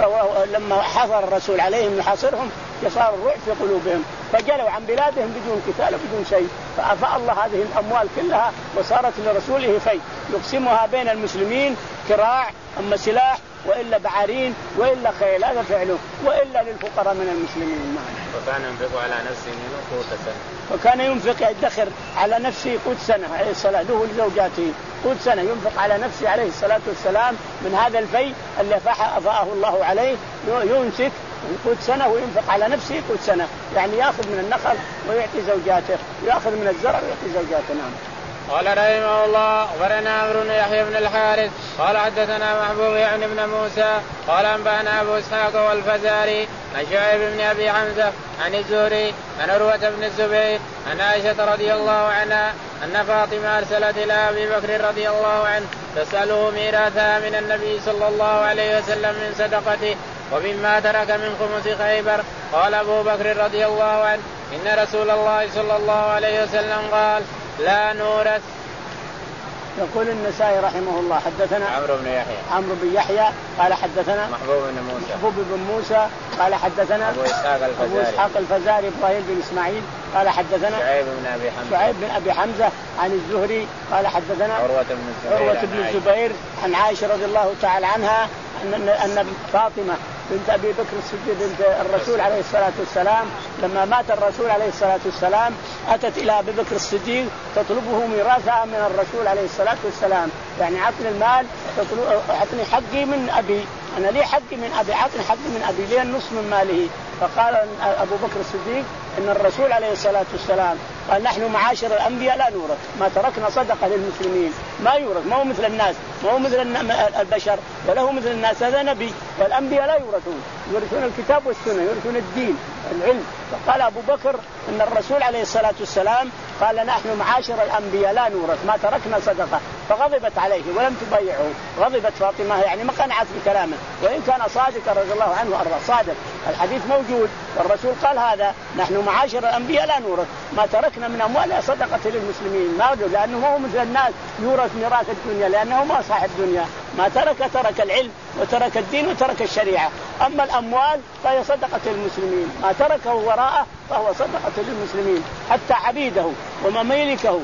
لما حضر الرسول عليهم يحاصرهم صار الرعب في قلوبهم فجلوا عن بلادهم بدون قتال وبدون شيء، فأفاء الله هذه الأموال كلها وصارت لرسوله في يقسمها بين المسلمين كراع، أما سلاح وإلا بعارين وإلا خيل، هذا فعله، وإلا للفقراء من المسلمين. وكان ينفق على نفسه قوت سنة وكان ينفق يدخر على نفسه قوت سنة عليه الصلاة له لزوجاته قوت سنة، ينفق على نفسه عليه الصلاة والسلام من هذا الفي اللي أفاءه الله عليه، يمسك قوت سنة وينفق على نفسه قوت سنة، يعني يأخذ من النخل ويعطي زوجاته، يأخذ من الزرع ويعطي زوجاته. نعم. قال رحمه الله أخبرنا عمرو بن يحيى بن الحارث قال حدثنا محبوب يعني بن موسى قال أنبأنا أبو إسحاق والفزاري عن شعيب بن أبي حمزة عن الزهري عن عروة بن الزبير عن عائشة رضي الله عنها أن فاطمة أرسلت إلى أبي بكر رضي الله عنه تسأله ميراثها من النبي صلى الله عليه وسلم من صدقته ومما ترك من خمس خيبر. قال أبو بكر رضي الله عنه إن رسول الله صلى الله عليه وسلم قال لا نورث. يقول النسائي رحمه الله حدثنا عمرو بن يحيى عمرو بن يحيى قال حدثنا محبوب بن موسى محبوب بن موسى قال حدثنا أبو إسحاق الفزاري أبو إسحاق الفزاري إبراهيم بن إسماعيل قال حدثنا شعيب بن أبي حمزة شعيب بن أبي حمزة عن الزهري قال حدثنا عروة بن الزبير عروة بن الزبير عن عائشة رضي الله تعالى عنها أن أن فاطمة بنت أبي بكر الصديق بنت الرسول عليه الصلاة والسلام لما مات الرسول عليه الصلاة والسلام أتت إلى أبي بكر الصديق تطلبه ميراثها من الرسول عليه الصلاة والسلام، يعني عطني المال، عطني حقي من أبي، أنا لي حقي من أبي، عطني حقي من أبي، لي النصف من ماله. فقال أبو بكر الصديق إن الرسول عليه الصلاة والسلام قال نحن معاشر الأنبياء لا نورث، ما تركنا صدقة للمسلمين ما يورث، ما هو مثل الناس، ما هو مثل البشر ولا هو مثل الناس، هذا نبي، والأنبياء لا يورثون، يورثون الكتاب والسنة، يورثون الدين العلم. فقال أبو بكر إن الرسول عليه الصلاة والسلام قال نحن معاشر الأنبياء لا نورث ما تركنا صدقة، فغضبت عليه ولم تبايعه، غضبت فاطمة يعني ما قنعت بكلامه، وإن كان صادقا رضي الله عنه وأرضاه صادق، الحديث موجود والرسول قال هذا نحن معاشر الأنبياء لا نورث ما تركنا من أموالنا صدقة للمسلمين، ما يورث لأنه ما هو مثل الناس يورث ميراث الدنيا، لأنه ما صاحب دنيا، ما ترك ترك العلم وترك الدين وترك الشريعة، أما الأموال فهي صدقة للمسلمين، ما تركه وراءه فهو صدقة للمسلمين، حتى عبيده وممالكه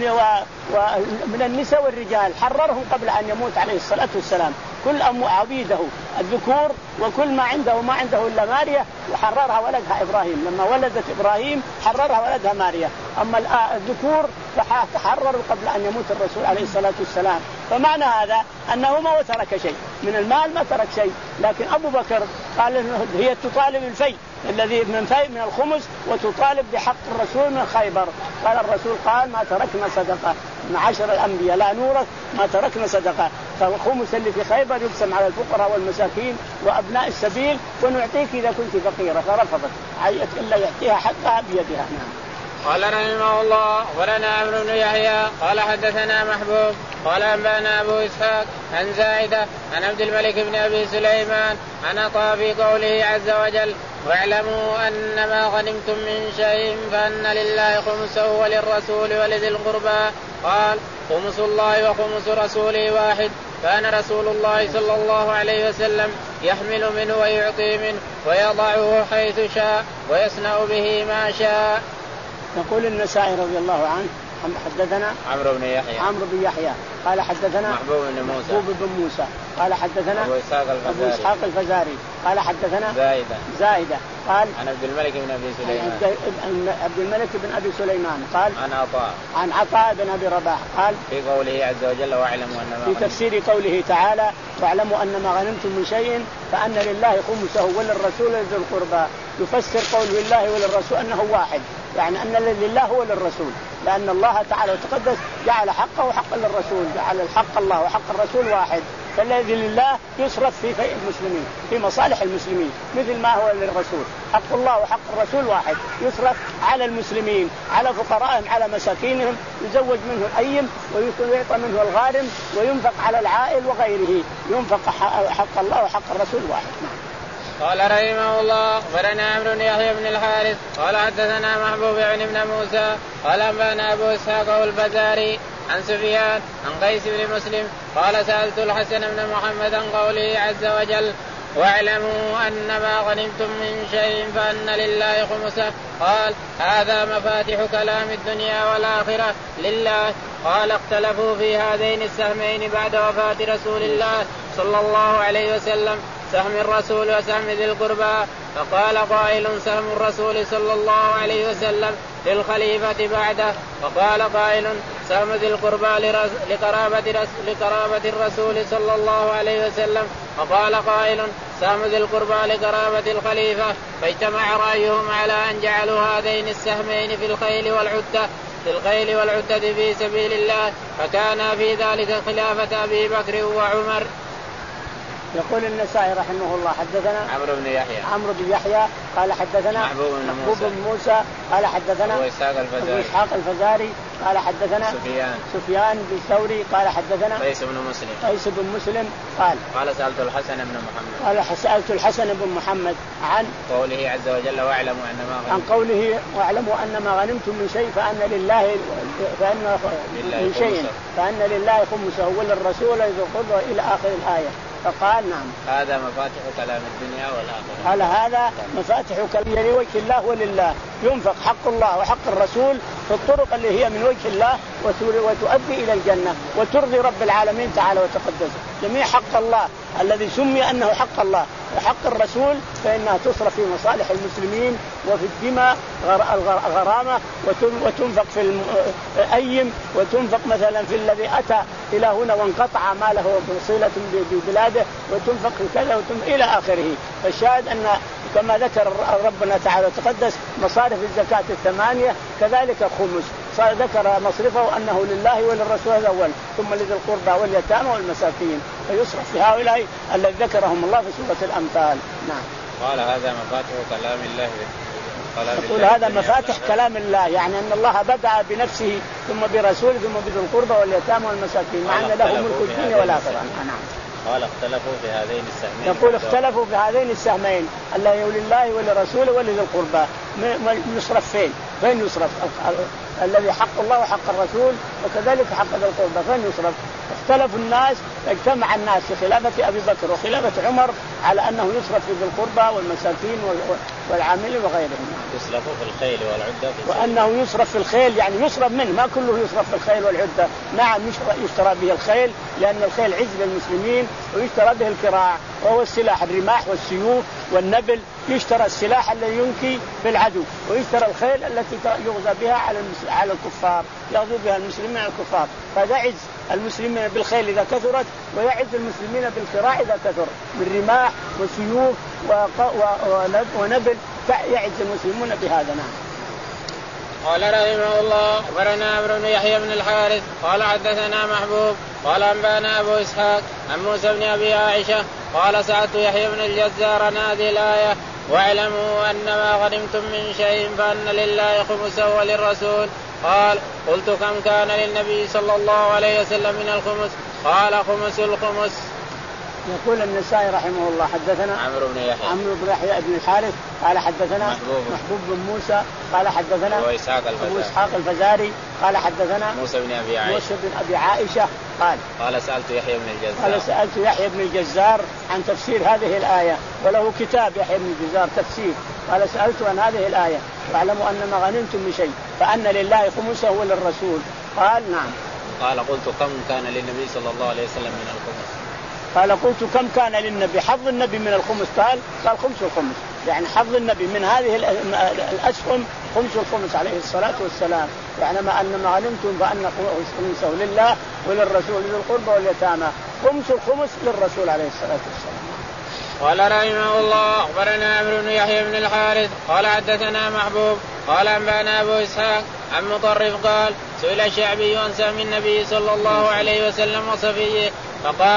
ومن النساء والرجال حررهم قبل أن يموت عليه الصلاة والسلام، كل أم عبيده الذكور وكل ما عنده وما عنده إلا ماريا، وحررها ولدها إبراهيم، لما ولدت إبراهيم حررها ولدها ماريا، أما الذكور فحرروا قبل أن يموت الرسول عليه الصلاة والسلام. فمعنى هذا أنه ما ترك شيء من المال، ما ترك شيء، لكن أبو بكر قال هي تطالب الفي الذي من في من الخمس وتطالب بحق الرسول من خيبر. قال الرسول قال ما تركنا صدقة، معاشر الأنبياء لا نورث ما تركنا صدقة، فالخمس اللي في خيبر يقسم على الفقراء والمساكين وأبناء السبيل ونعطيك إذا كنت فقيرة، فرفضت عيت إلا يعطيها حقها بيدها. نعم. قال رحمه الله ولنا عمرو بن يحيى قال حدثنا محبوب قال أنبأنا أبو إسحاق عن زائدة عن عبد الملك بن أبي سليمان عن عطاء في قوله عز وجل واعلموا أن ما غنمتم من شيء فأن لله خمسه وللرسول ولذي القربى قال خمس الله وخمس رسوله واحد، كان رسول الله صلى الله عليه وسلم يحمل منه ويعطي منه ويضعه حيث شاء ويصنع به ما شاء. يقول النسائي رضي الله عنه حدثنا عمرو بن يحيى عمرو بن يحيى قال حدثنا محبوب بن موسى محبوب بن موسى قال حدثنا أبو إسحاق الفزاري أبو إسحاق الفزاري قال حدثنا زائدة زائدة قال عن عبد الملك بن أبي سليمان عبد الملك بن أبي سليمان قال عن عطاء عن عطاء بن أبي رباح قال في قوله عز وجل واعلموا أن ما في تفسير قوله تعالى واعلموا أن ما غنمتم من شيء فأن لله خمسه وللرسول ذي القربى، يفسر قول لله وللرسول أنه واحد، يعني أن لله هو للرسول، لأن الله تعالى وتقدس جعل حقه وحقا للرسول، جعل الحق الله وحق الرسول واحد، فالذي لله يصرف في فيء المسلمين في مصالح المسلمين مثل ما هو للرسول. حق الله وحق الرسول واحد، يصرف على المسلمين على فقرائهم على مساكينهم، يزوج منه الأيم ويعطى منه الغارم وينفق على العائل وغيره، ينفق حق الله وحق الرسول واحد. قال رحمه الله أخبرنا عمرو بن يحيى بن الحارث قال حدثنا محبوب يعني بن موسى قال أنبأنا أبو إسحاق الفزاري عن سفيان عن قيس بن مسلم قال سألت الحسن بن محمد عن قوله عز وجل واعلموا أن ما غنمتم من شيء فأن لله خمسه قال هذا مفاتح كلام الدنيا والآخرة لله. قال اختلفوا في هذين السهمين بعد وفاة رسول الله صلى الله عليه وسلم سهم الرسول وسهم ذي القربى. فقال قائل سهم الرسول صلى الله عليه وسلم للخليفة بعده. وقال قائل سهم ذي القربى لقرابة, لقرابة الرسول صلى الله عليه وسلم. وقال قائل سهم ذي القربى لقرابة الخليفة. فاجتمع رأيهم على أن جعلوا هذين السهمين في الخيل والعدة في الخيل والعدة في سبيل الله، فكان في ذلك خلافة أبي بكر وعمر. يقول النسائي رحمه الله حدثنا عمرو بن يحيى عمرو بن يحيى قال حدثنا محبوب بن موسى. موسى قال حدثنا أبو إسحاق الفزاري, أبو إسحاق الفزاري قال حدثنا سفيان سفيان بن ثوري قال حدثنا قيس بن مسلم قيس بن مسلم قال قال سألت الحسن بن محمد قال سألت الحسن بن محمد عن قوله عز وجل واعلموا أن ما غنمتم عن قوله واعلموا أن ما غنمتم من شيء فأن لله فأن من شيء فأن لله خمسه وللرسول ذي القربى إلى آخر الآية. فقال نعم هذا مفاتح كلام الدنيا والآخرة. قال هذا مفاتح كلام لوجه الله ولله، ينفق حق الله وحق الرسول في الطرق اللي هي من وجه الله وتؤدي إلى الجنة وترضي رب العالمين تعالى وتقدس. جميع حق الله الذي سمي أنه حق الله وحق الرسول فإنها تصرف في مصالح المسلمين وفي الدماء غرامة وتنفق في الأيم وتنفق مثلا في الذي أتى إلى هنا وانقطع ما له صلة ببلاده وتنفق في كذا وتنفق إلى آخره. فالشاهد أن كما ذكر ربنا تعالى وتقدس مصارف الزكاة الثمانية كذلك الخمس ذكر مصرفه أنه لله وللرسول الأول ثم لذي القربى واليتامى والمساكين فيصرف في هؤلاء الذي ذكرهم الله في سورة الأمثال. نعم. قال هذا مفاتح كلام الله. يقول هذا مفاتح كلام الله يعني أن الله بدأ بنفسه ثم برسوله ثم بذي القربى واليتامى والمساكين مع أن له ملك الدنيا والآخرة. نعم. قال اختلفوا في هذين السهمين. يقول اختلفوا في هذين السهمين الله لله ولرسوله ولذي القربى يصرف فين؟ فين يصرف؟ الذي حق الله وحق الرسول وكذلك حق ذي القربى فين يصرف؟ اختلف الناس اجتمع الناس في خلافة أبي بكر وخلافة عمر على أنه يصرف في ذي القربى والمساكين والعاملين وغيرهم. يصرف في الخيل والعدة في وأنه يصرف في الخيل يعني يصرف منه ما كله يصرف في الخيل والعدة. نعم يشترى به الخيل لأن الخيل عز للمسلمين ويشترى به الكراع وهو السلاح الرماح والسيوف والنبل. يشترى السلاح الذي ينكي بالعدو ويشترى الخيل التي يغزى بها على على الكفار يغزو بها المسلمين على الكفار. فهذا عز المسلمين بالخيل إذا كثرت ويعز المسلمين بالكراع إذا كثر من رماح وسيوف ونبل يعز المسلمون بهذا. نعم. قال رحمه الله أخبرنا عمرو بن يحيى بن الحارث قال حدثنا محبوب قال أنبأنا أبو إسحاق عن موسى بن أبي عائشة قال سألت يحيى بن الجزار عن هذه الآية واعلموا أن ما غنمتم من شيء فأن لله خمسه وللرسول. قال قلت كم كان للنبي صلى الله عليه وسلم من الخمس؟ قال خمس الخمس. يقول النسائي رحمه الله حدثنا عمرو بن يحيى عمرو بن يحيى بن الحارث قال حدثنا محبوب, محبوب بن موسى قال حدثنا أبو إسحاق الفزاري, أبو إسحاق الفزاري قال حدثنا موسى بن أبي عائشة موسى بن أبي عائشة قال قال سألت يحيى بن الجزار قال سألت يحيى بن الجزار عن تفسير هذه الآية وله كتاب يحيى بن الجزار تفسير. قال سألت عن هذه الآية واعلموا أن ما غنمتم من شيء فأن لله خمسه وللرسول. قال نعم. قال قلت كم كان للنبي صلى الله عليه وسلم من الخمس؟ قال قلت كم كان للنبي حظ النبي من الخمس؟ قال قال خمس الخمس يعني حظ النبي من هذه الأسهم خمس الخمس عليه الصلاة والسلام. يعني ما أن ما غنمتم فأن خمسه لله وللرسول ذي القربى واليتامى خمس الخمس للرسول عليه الصلاة والسلام. قال رحمه الله أخبرنا عمرو بن يحيى بن الحارث قال حدثنا محبوب قال أنبأنا أبو إسحاق عن مطرف قال سئل الشعبي عن سهم النبي صلى الله عليه وسلم وصفيه فقال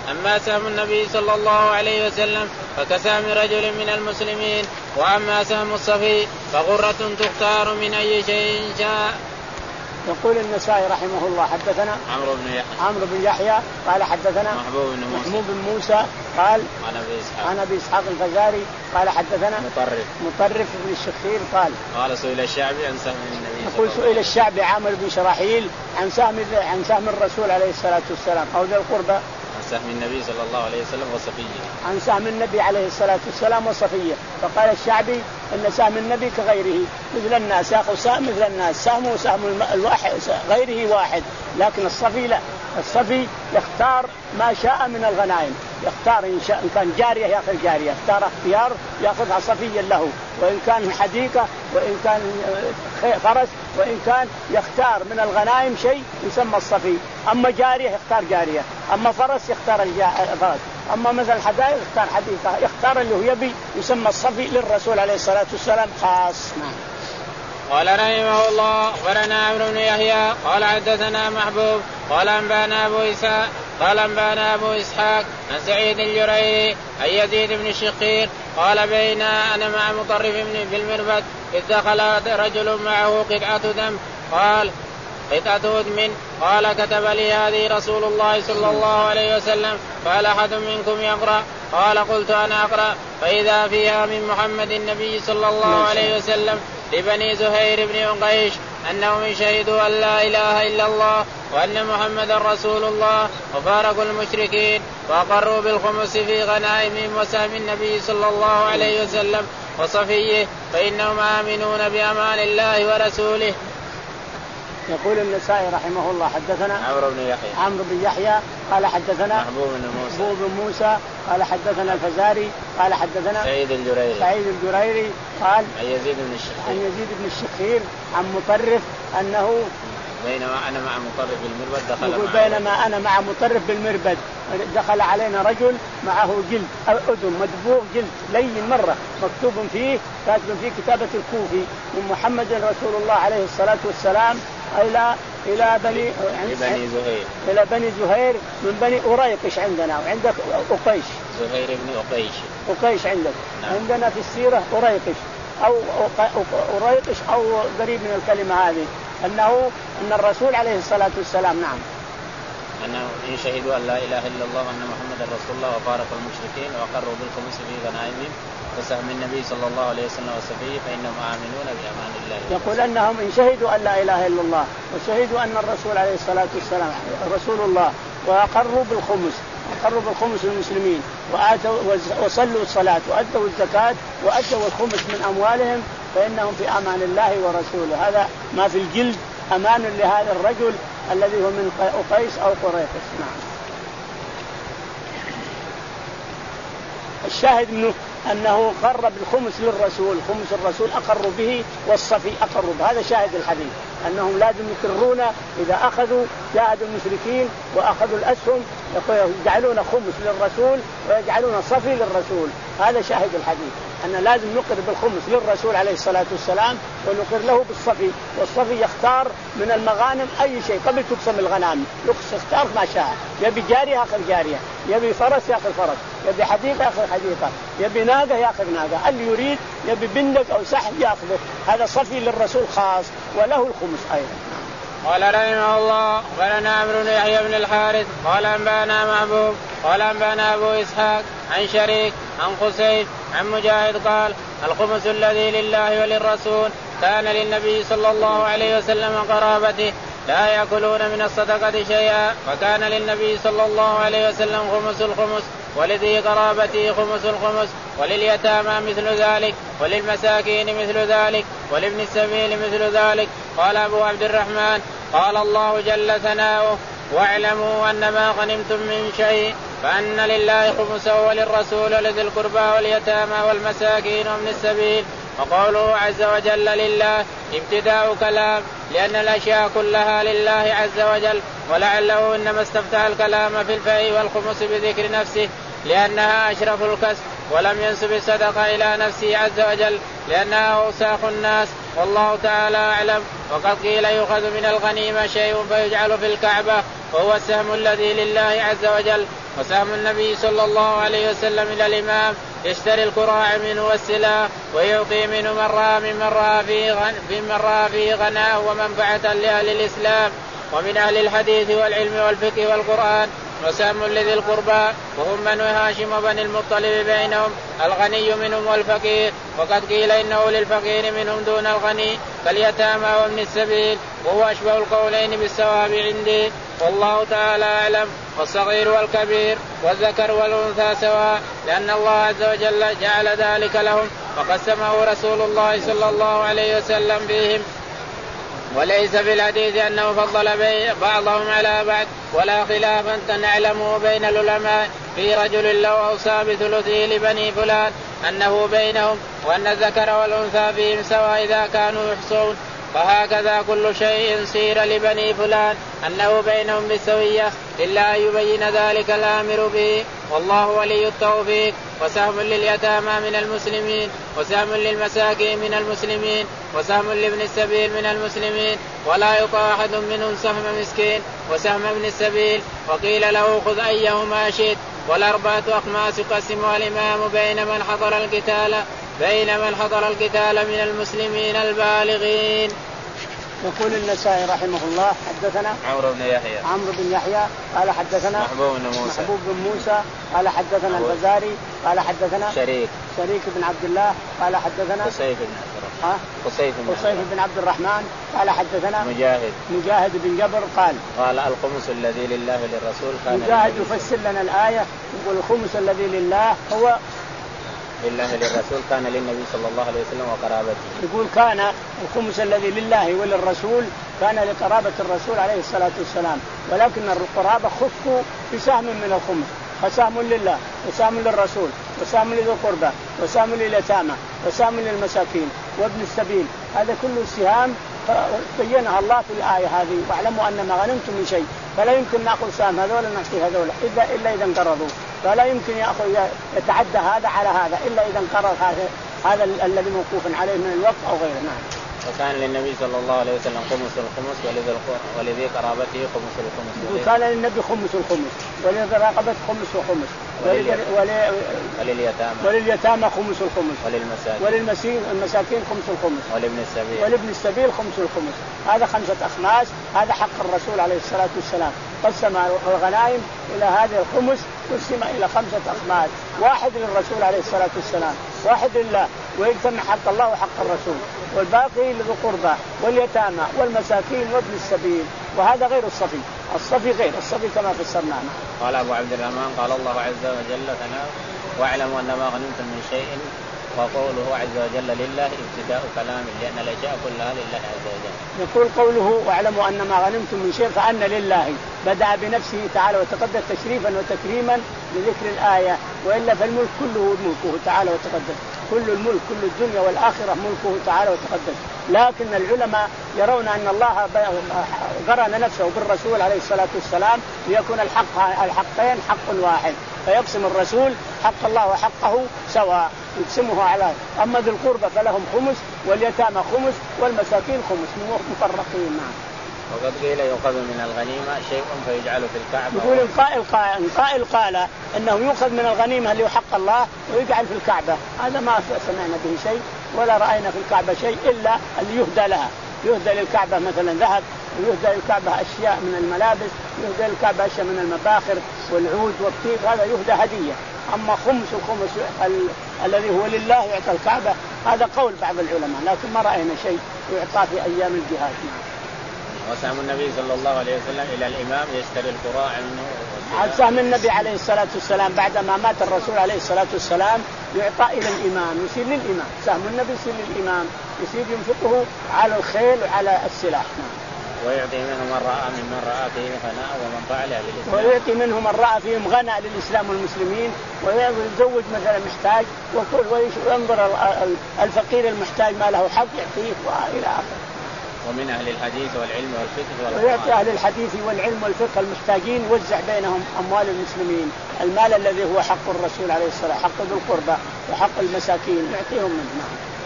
أما سهم النبي صلى الله عليه وسلم فكسهم رجل من المسلمين، وأما سهم الصفي فغرة تختار من أي شيء شاء. يقول النسائي رحمه الله حدثنا عمرو بن يحيى عمرو بن يحيى قال حدثنا محبوب بن موسى, محبوب بن موسى قال عن أبي إسحاق عن أبي إسحاق الفزاري قال حدثنا مطرف مطرف بن الشخير قال قال سئل الشعبي عن سهم النبي يقول سئل الشعبي عامر بن شراحيل عن سهم عن سهم الرسول عليه الصلاة والسلام أو ذي القربى عن سهم النبي صلى الله عليه وسلم وصفيه عن سهم النبي عليه الصلاة والسلام وصفيه. فقال الشعبي أن سهم النبي كغيره مثل الناس يأخذ سهم مثل الناس سهمه سهم الواحد غيره واحد، لكن الصفي لا، الصفي يختار ما شاء من الغنائم، يختار إن شاء إن كان جارية يأخذ جارية، اختار اختيار يأخذها صفيا له، وإن كان حديقة وإن كان فرس وإن كان يختار من الغنائم شيء يسمى الصفي. أما جارية يختار جارية، أما فرس يختار الفرس، أما مثل الحدائق يختار حديقة، يختار اللي هو يبي يسمى الصفي للرسول عليه الصلاة والسلام خاص. قال رحمه الله أخبرنا عمرو بن يحيى قال حدثنا محبوب قال أنبانا أبو إسحاق قال أنبانا أبو إسحاق عن سعيد الجريري عن يزيد بن الشقير قال بين أنا مع مطرف في المربد إذ دخل رجل معه قطعة دم قال قطعة دم قال كتب لي هذه رسول الله صلى الله عليه وسلم قال أحد منكم يقرأ قال قلت أنا أقرأ فإذا فيها من محمد النبي صلى الله عليه وسلم لبني زهير بن قيش أنهم شهدوا أن لا إله إلا الله وأن محمد رسول الله وفارقوا المشركين وأقروا بالخمس في غنائمهم وسهم النبي صلى الله عليه وسلم وصفيه فإنهم آمنون بأمان الله ورسوله. يقول النسائي رحمه الله حدثنا عمرو بن يحيى عمرو بن يحيى قال حدثنا محبوب بن موسى محبوب بن موسى قال حدثنا الفزاري قال حدثنا سعيد الجريري سعيد الجريري قال عن يزيد بن الشخير عن يزيد بن الشخير عن مطرف أنه بينما أنا مع مطرف بالمربد دخل يقول بينما أنا مع مطرف بالمربد دخل علينا رجل معه جلد أذن مدبوغ جلد لين مرة مكتوب فيه كاتب فيه كتابة الكوفي من محمد رسول الله عليه الصلاة والسلام إلى إلى بني بني زهير إلى بني زهير من بني أريقش عندنا وعندك أقيش زهير بن أقيش أقيش عندك نعم. عندنا في السيرة أريقش أو أريقش أو قريب من الكلمة هذه أنه أن الرسول عليه الصلاة والسلام نعم أنه إن شهدوا أن لا إله إلا الله وأن محمد رسول الله وفارقوا المشركين وأقروا بالخمس في غنائمهم وسهم النبي صلى الله عليه وسلم وصفيه فإنهم آمنون بأمان الله. يقول أنهم إن شهدوا أن لا إله إلا الله وشهدوا أن الرسول عليه الصلاة والسلام رسول الله وأقروا بالخمس أقروا بالخمس المسلمين وآتوا وصلوا الصلاة وأدوا الزكاة وأدوا الخمس من أموالهم فإنهم في أمان الله ورسوله. هذا ما في الجلد أمان لهذا الرجل الذي هو من أقيس أو قريش. نعم. الشاهد منه أنه قرب الخمس للرسول، خمس الرسول أقروا به والصفي أقروا به، هذا شاهد الحديث أنهم لازم يقرون إذا أخذوا جاهدوا المشركين وأخذوا الأسهم يجعلون خمس للرسول ويجعلون صفي للرسول. هذا شاهد الحديث أن لازم نقر بالخمس للرسول عليه الصلاة والسلام ونقر له بالصفي، والصفي يختار من المغانم أي شيء قبل تقسم الغنائم يختار ما شاء، يبي جارية يأخذ جارية، يبي فرس يأخذ فرس، يبي حديقة يأخذ حديقة، يبي ناقة يأخذ ناقة، اللي يريد يبي بندق أو سحب يأخذه. هذا صفي للرسول خاص وله الخمس أيضا. قال رحمه الله ولنا عمرو بن يحيى بن الحارث قال أنبانا محبوب قال أنبانا أبو إسحاق عن شريك عن خسيف عن مجاهد قال الخمس الذي لله وللرسول كان للنبي صلى الله عليه وسلم قرابته لا يأكلون من الصدقة شيئا، فكان للنبي صلى الله عليه وسلم خمس الخمس ولذي قرابته خمس الخمس ولليتامى مثل ذلك وللمساكين مثل ذلك ولابن السبيل مثل ذلك. قال أبو عبد الرحمن قال الله جل ثناؤه واعلموا أن ما غنمتم من شيء فأن لله خمسه وللرسول ولذي القربى واليتامى والمساكين وابن السبيل. وقوله عز وجل لله ابتداء كلام لأن الأشياء كلها لله عز وجل، ولعله إنما استفتح الكلام في الفيء والخمس بذكر نفسه لأنها أشرف الكسب، ولم ينسب الصدقة إلى نفسه عز وجل لأنها أوساخ الناس، والله تعالى أعلم. وقد قيل يؤخذ من الغنيمة شيء فيجعل في الكعبة وهو السهم الذي لله عز وجل، وسهم النبي صلى الله عليه وسلم إلى الإمام يشتري الكراع منه والسلاح ويعطي منه من رأى من رأى فيه غن من رأى فيه غناه ومنفعة لأهل الإسلام ومن أهل الحديث والعلم والفقه والقرآن. وسهم لذي القربى وهم بنو هاشم وبني المطلب بينهم الغني منهم والفقير، وقد قيل إنه للفقير منهم دون الغني كاليتامى وابن السبيل، وهو أشبه القولين بالصواب عندي والله تعالى أعلم. والصغير والكبير والذكر والأنثى سواء، لأن الله عز وجل جعل ذلك لهم وقسمه رسول الله صلى الله عليه وسلم بهم، وليس في الحديث أنه فضل بعضهم على بعض ولا خلافا نعلمه بين العلماء في رجل لو أوصى بثلثه لبني فلان أنه بينهم، وأن الذكر والأنثى فيهم سواء إذا كانوا يحصون. فهكذا كل شيء صير لبني فلان أنه بينهم بالسوية إلا أن يبين ذلك الآمر به، والله ولي التوفيق. وسهم لليتامى من المسلمين، وسهم للمساكين من المسلمين، وسهم لابن السبيل من المسلمين، ولا يطاع أحد منهم سهم مسكين وسهم ابن السبيل. وقيل له خذ أيهما شئت، والأربعة أخماس قسمها الإمام بين من حضر القتال بين من حضر القتال من المسلمين البالغين. يقول النسائي رحمه الله حدثنا عمرو بن يحيى عمرو بن يحيى قال حدثنا محبوب بن موسى محبوب بن موسى قال حدثنا البزاري قال حدثنا شريك شريك بن عبد الله قال حدثنا قصيف بن ها قصيف بن, بن عبد الرحمن قال حدثنا مجاهد مجاهد بن جبر قال قال الخمس الذي لله للرسول كان مجاهد يفسر لنا الآية يقول الخمس الذي لله هو لله للرسول كان للنبي صلى الله عليه وسلم وقرابته. يقول كان الخمس الذي لله وللرسول كان لقرابة الرسول عليه الصلاة والسلام، ولكن القرابة خصوا بسهم من الخمس، فسهم لله وسهم للرسول وسهم لذي القربى وسهم لليتامى وسهم للمساكين وابن السبيل. هذا كله سهام بينها الله في الآية هذه. واعلموا أن ما غنمتم من شيء فلا يمكن نأخذ سهم هذول نعطي هذول إلا إلا إذا انقرضوا، فلا يمكن يأخذ يتعدى هذا على هذا إلا إذا انقرض هذا هذا الذي موقوف عليه من الوقت أو غيره. نعم. وكان للنبي صلى الله عليه وسلم خمس الخمس ولذي ولذي قرابته خمس الخمس. وكان للنبي خمس الخمس ولذي قرابته خمس وخمس ولليتامى ولليتامى خمس الخمس وللمساكين وللمساكين المساكين خمس الخمس ولابن السبيل ولابن السبيل خمس الخمس. هذا خمسة أخماس. هذا حق الرسول عليه الصلاة والسلام. قسم الغنائم إلى هذه الخمس قسم إلى خمسة أخماس، واحد للرسول عليه الصلاة والسلام واحد لله ويجتمع حق الله وحق الرسول، والباقي لذو القربى واليتامى والمساكين وابن السبيل. وهذا غير الصفي. الصفي غير الصفي كما فسرناه. قال أبو عبد الرحمن قال الله عز وجل ثناء واعلموا أن ما غنمتم من شيء وقوله عز وجل لله ابتداء كلام لأن الأشياء كلها لله عز وجل. يقول قوله واعلموا أن ما غنمتم من شيء فأن لله، بدأ بنفسه تعالى وتقدس تشريفا وتكريما لذكر الآية، وإلا فالملك كله ملكه تعالى وتقدس، كل الملك كل الدنيا والآخرة ملكه تعالى وتقدس. لكن العلماء يرون أن الله قرن نفسه بالرسول عليه الصلاة والسلام ليكون الحق الحقين حق واحد، فيقسم الرسول حق الله وحقه سواء يقسمه على. أما ذي القربى فلهم خمس واليتامى خمس والمساكين خمس مفرقين. معه. وقد قيل يؤخذ من الغنيمة شيء فيجعل في الكعبة. يقول القائل قائل, قائل قال إنه يؤخذ من الغنيمة اللي حق الله ويجعل في الكعبة. هذا ما سمعنا به شيء ولا رأينا في الكعبة شيء إلا اللي يهدى لها. يهدى للكعبة مثلا ذهب، ويهدى للكعبة أشياء من الملابس، يهدى للكعبة أشياء من المباخر والعود والطيب، هذا يهدى هدية. أما خمس الخمس ال- الذي هو لله يعطى الكعبة هذا قول بعض العلماء، لكن ما رأينا شيء يعطى في أيام الجهاد. وسهم النبي صلى الله عليه وسلم إلى الإمام يشتري القراء منه. عاد سهم النبي عليه الصلاة والسلام بعدما مات الرسول عليه الصلاة والسلام يعطى إلى الإمام، يصير للإمام. سهم النبي يصير للإمام، يصير ينفقه على الخيل وعلى السلاح. ويعطي منه من رأى ممن رأى فيه غناء ومن فعل للإسلام. ويعطي منه من رأى فيهم غنى للإسلام والمسلمين، ويزوج مثلا محتاج وينظر الفقير المحتاج ما له حق يعطيه وإلى آخره. ومن أهل الحديث والعلم والفقه والقرآن. ويعطي أهل الحديث والعلم والفقه المحتاجين وزع بينهم أموال المسلمين، المال الذي هو حق الرسول عليه الصلاة والسلام، حق ذو القربى وحق المساكين يعطيهم منه.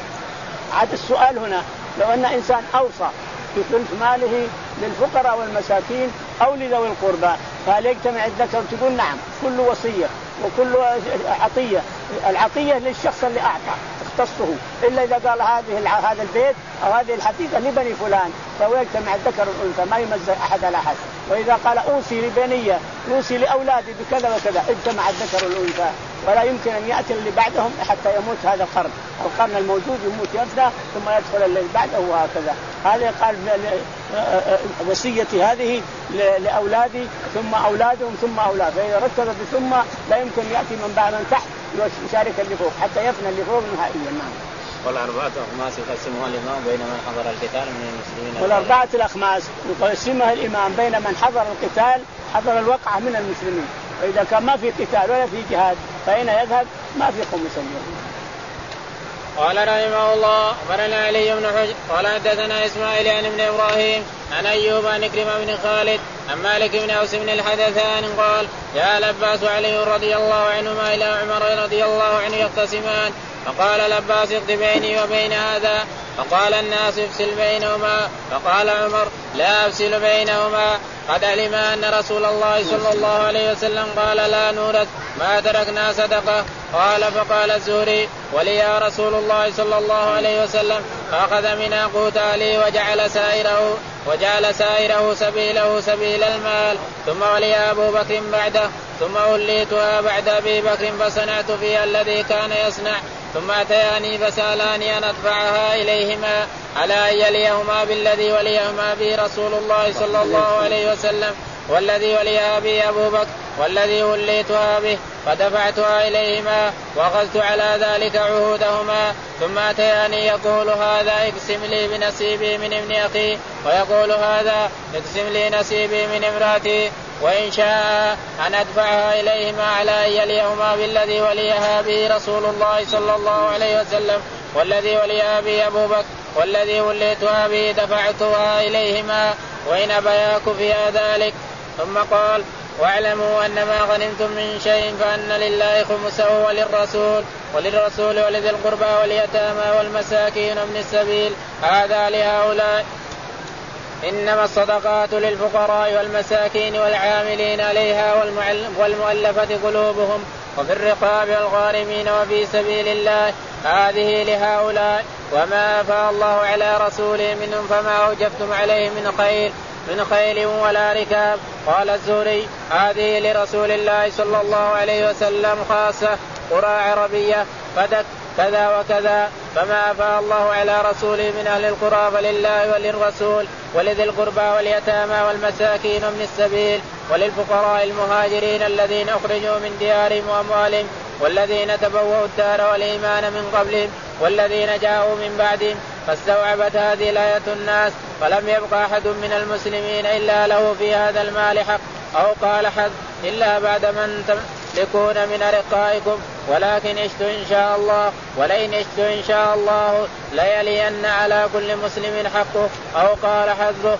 عاد السؤال هنا لو أن إنسان أوصى بثلث ماله للفقراء والمساكين أو لذوي القربى فهل يجتمع الذكر؟ تقول نعم، كل وصية وكل عطية، العطية للشخص اللي أعطى تختصه، إلا إذا قال هذه هذا البيت أو هذه الحديقة لبني فلان فهو يجتمع الذكر والأنثى، ما يمزق أحد على أحد. وإذا قال أوصي لبنية أوصي لأولادي بكذا وكذا اجتمع الذكر والأنثى، ولا يمكن أن يأتي اللي بعدهم حتى يموت هذا القرن، القرن الموجود يموت يبدأ ثم يدخل اللي بعده وهكذا. هذا قال وصيتي هذه لأولادي ثم أولادهم ثم أولاد، فإذا رتب بثم لا يمكن يأتي من بعد من تحت يشارك اللي فوق حتى يفنى اللي فوق نهائيا. نعم. والأربعة أخماس يقسمها الإمام بين من حضر القتال من المسلمين. والأربعة الأخماس يقسمها الإمام بين من حضر القتال، حضر الوقعة من المسلمين، وإذا كان ما في قتال ولا في جهاد فأين يذهب؟ ما في خمس اليوم. قال رحمه الله أخبرنا علي بن حجر قال حدثنا إسماعيل عن ابن إبراهيم عن أيوب عن كريمة بن خالد عن مالك بن أوس بن الحدثان قال جاء العباس وعلي رضي الله عنهما إلى عمر رضي الله عنه يختصمان، فقال العباس اقض بيني وبين هذا، فقال الناس افصل بينهما، فقال عمر لا أفصل بينهما، قد علم أن رسول الله صلى الله عليه وسلم قال لا نورث ما تركنا صدقة. قال فقال الزهري ولي يا رسول الله صلى الله عليه وسلم، فأخذ من قوت أهله وجعل سائره وجعل سائره سبيله سبيل المال، ثم ولي أبو بكر بعده، ثم وليتها بعد أبي بكر فصنعت فيها الذي كان يصنع، ثم أتياني فسألاني أن أدفعها إليهما على أن يليهما بالذي وليهما به رسول الله صلى الله عليه وسلم، والذي وليها به أبو بكر والذي وليتها به، فدفعتها إليهما وأخذت على ذلك عهودهما. ثم أتياني يقول هذا اقسم لي بنصيبي من ابن أخي، ويقول هذا اقسم لي نصيبي من امرأتي، وإن شاء أن أدفعها إليهما على أن يليهما بالذي وليها به رسول الله صلى الله عليه وسلم، والذي وليها به أبو بكر والذي وليتها به دفعتها إليهما، وإن أبياك فيها ذلك. ثم قال واعلموا أن ما غنمتم من شيء فأن لله خمسه وللرسول وللرسول ولذي القربى واليتامى والمساكين وابن السبيل، هذا لهؤلاء. إنما الصدقات للفقراء والمساكين والعاملين عليها والمؤلفة قلوبهم وفي الرقاب والغارمين وفي سبيل الله، هذه لهؤلاء. وما أفاء الله على رسوله منهم فما أوجفتم عليه من خير من خيل ولا ركاب. قال الزهري هذه لرسول الله صلى الله عليه وسلم خاصة، قرى عربية فدك كذا وكذا. فما أفاء الله على رسوله من أهل القرى فلله وللرسول ولذي القربى واليتامى والمساكين وابن السبيل وللفقراء المهاجرين الذين أخرجوا من ديارهم وأموالهم والذين تبوأوا الدار والإيمان من قبلهم والذين جاءوا من بعدهم. فاستوعبت هذه الآية الناس، فلم يبقى أحد من المسلمين إلا له في هذا المال حق، أو قال حد إلا بعد من تملكون من رقائكم، ولكن اشت إن شاء الله، ولئن اشت إن شاء الله ليلين على كل مسلم حقه، أو قال حظه.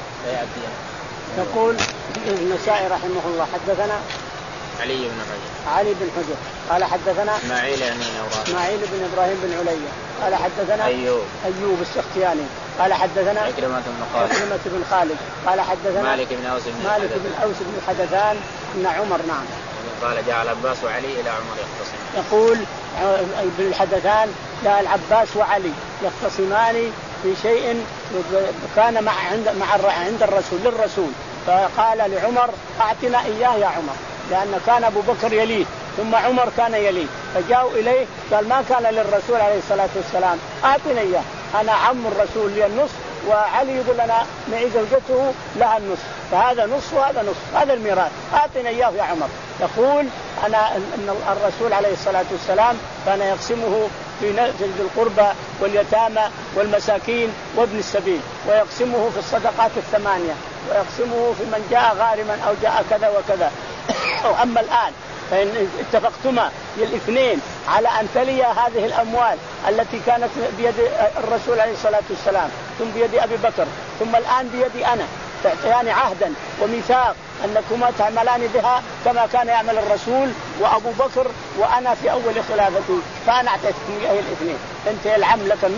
يقول النسائي رحمه الله حدثنا علي بن حجر علي بن حجر قال حدثنا إسماعيل إسماعيل بن إبراهيم بن عليا قال حدثنا أيوب أيوب السختياني قال حدثنا عكرمة بن خالد عكرمة بن خالد قال حدثنا مالك بن أوس بن مالك بن أوس بن حدثان بن عمر. نعم. قال جاء العباس وعلي إلى عمر يختصمان. يقول ابن الحدثان جاء العباس وعلي يختصمان في شيء كان مع عند مع عند الرسول للرسول، فقال لعمر أعطنا إياه يا عمر، لأن كان أبو بكر يليه ثم عمر كان يليه، فجاءوا إليه قال ما كان للرسول عليه الصلاة والسلام أعطنا إياه، أنا عم الرسول لي النصف وعلي يقول أنا معي زوجته لها النصف، فهذا نصف وهذا نصف، هذا الميراث أعطنا إياه يا عمر. يقول أنا أن الرسول عليه الصلاة والسلام كان يقسمه في ذي القربى واليتامى والمساكين وابن السبيل، ويقسمه في الصدقات الثمانية، ويقسمه في من جاء غارما أو جاء كذا وكذا. أما الآن فإن اتفقتما الاثنين على أن تلي هذه الأموال التي كانت بيد الرسول عليه الصلاة والسلام ثم بيد أبي بكر ثم الآن بيدي أنا، تعطيان عهدا وميثاق أنكما تعملان بها كما كان يعمل الرسول وأبو بكر وأنا في أول خلافتي، فأنا أعطيتكم إياه الاثنين، أنت العم لك النصف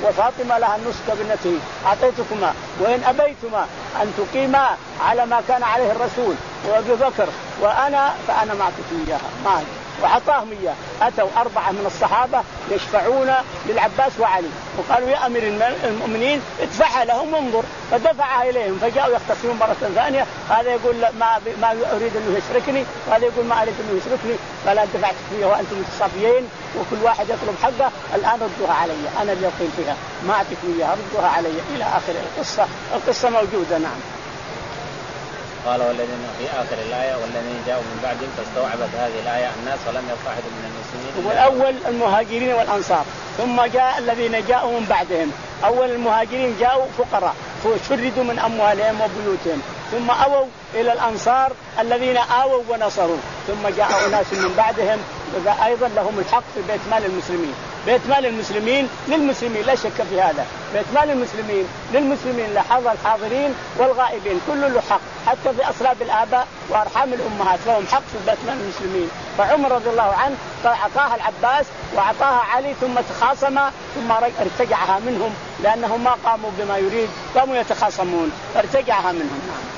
وفاطمة لها النصف كابنته أعطيتكما، وإن أبيتما أن تقيما على ما كان عليه الرسول وأبي بكر وأنا فأنا ما أعطيكم إياها ما وعطاهم إياه. أتوا أربعة من الصحابة يشفعون للعباس وعلي وقالوا يا أمير المؤمنين ادفعها لهم وانظر، فدفعها إليهم فجاءوا يختصمون مرة ثانية، هذا يقول ما ما أريد أنه يشركني وهذا يقول ما أريد أنه يشركني، فلا دفعت فيها وأنتم متصافيين وكل واحد يطلب حقه، الآن ردوها علي أنا اللي أقيم فيها ما أعطيكم إياها ردوها علي إلى آخر القصة. القصة موجودة. نعم. قال والذين في آخر الآية والذين جاءوا من بعدهم فاستوعبت هذه الآية الناس ولم يبقى أحد من المسلمين. والأول المهاجرين والأنصار، ثم جاء الذين جاءوا من بعدهم. أول المهاجرين جاءوا فقراء فشردوا من أموالهم وبيوتهم، ثم أووا إلى الأنصار الذين آووا ونصروا، ثم جاء أناس من بعدهم أيضا لهم الحق في بيت مال المسلمين. بيت مال المسلمين للمسلمين لا شك في هذا، بيت مال المسلمين للمسلمين لحظ الحاضرين والغائبين كل له حق، حتى في أصلاب الآباء وأرحام الأمهات لهم حق في بيت مال المسلمين. فعمر رضي الله عنه أعطاها العباس وأعطاها علي ثم تخاصما ثم ارتجعها منهم لأنهم ما قاموا بما يريد، قاموا يتخاصمون فارتجعها منهم.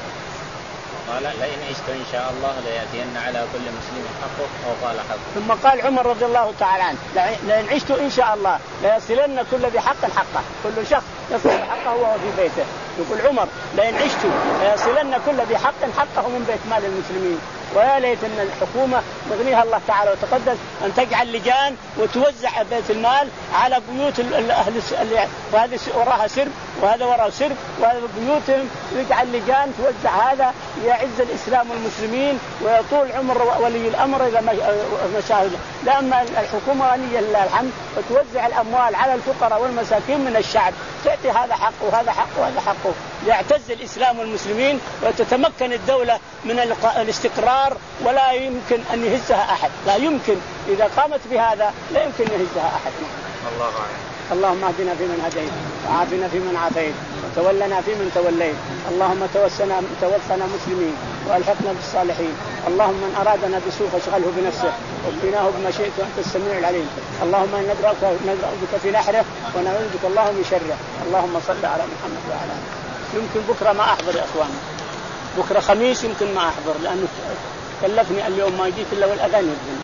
قال لئن عشت إن شاء الله ليأتين على كل مسلم حقه أو قال حقه. ثم قال عمر رضي الله تعالى عنه لئن عشت إن شاء الله ليصلن كل ذي حق حقه، كل شخص يصل حقه وهو في بيته. يقول عمر لئن عشت ليصلن كل ذي حق حقه من بيت مال المسلمين. ويا ليت ان الحكومه يغنيها الله تعالى وتقدس ان تجعل لجان وتوزع بيت المال على بيوت الاهل، وهذه وراها سرب وهذا وراء سرب وهذا بيوتهم، يجعل لجان توزع هذا ليعز الاسلام والمسلمين ويطول عمر ولي الامر اذا مشاهد. لما الحكومه غنيه لله الحمد وتوزع الاموال على الفقراء والمساكين من الشعب، تعطي هذا حقه وهذا حقه وهذا حقه، يعتز الاسلام والمسلمين وتتمكن الدوله من الاستقرار ولا يمكن أن يهزها أحد، لا يمكن إذا قامت بهذا لا يمكن يهزها أحد. الله أعلم. اللهم اهدنا فيمن هديت وعافنا فيمن عافيت وتولنا فيمن توليت، اللهم توفنا توفنا مسلمين والحقنا بالصالحين. اللهم من أرادنا بسوء فاشغله بنفسه واكفناه بما شئت وأنت السميع العليم. اللهم ندرأك ندرأك في نحره ونعوذ بك اللهم من شره. اللهم صل على محمد وعلى آله. يمكن بكرة ما أحضر يا أخوان، بكرة خميس يمكن ما أحضر لأنه كلفني اليوم ما جيت إلا والأذان يبدأ.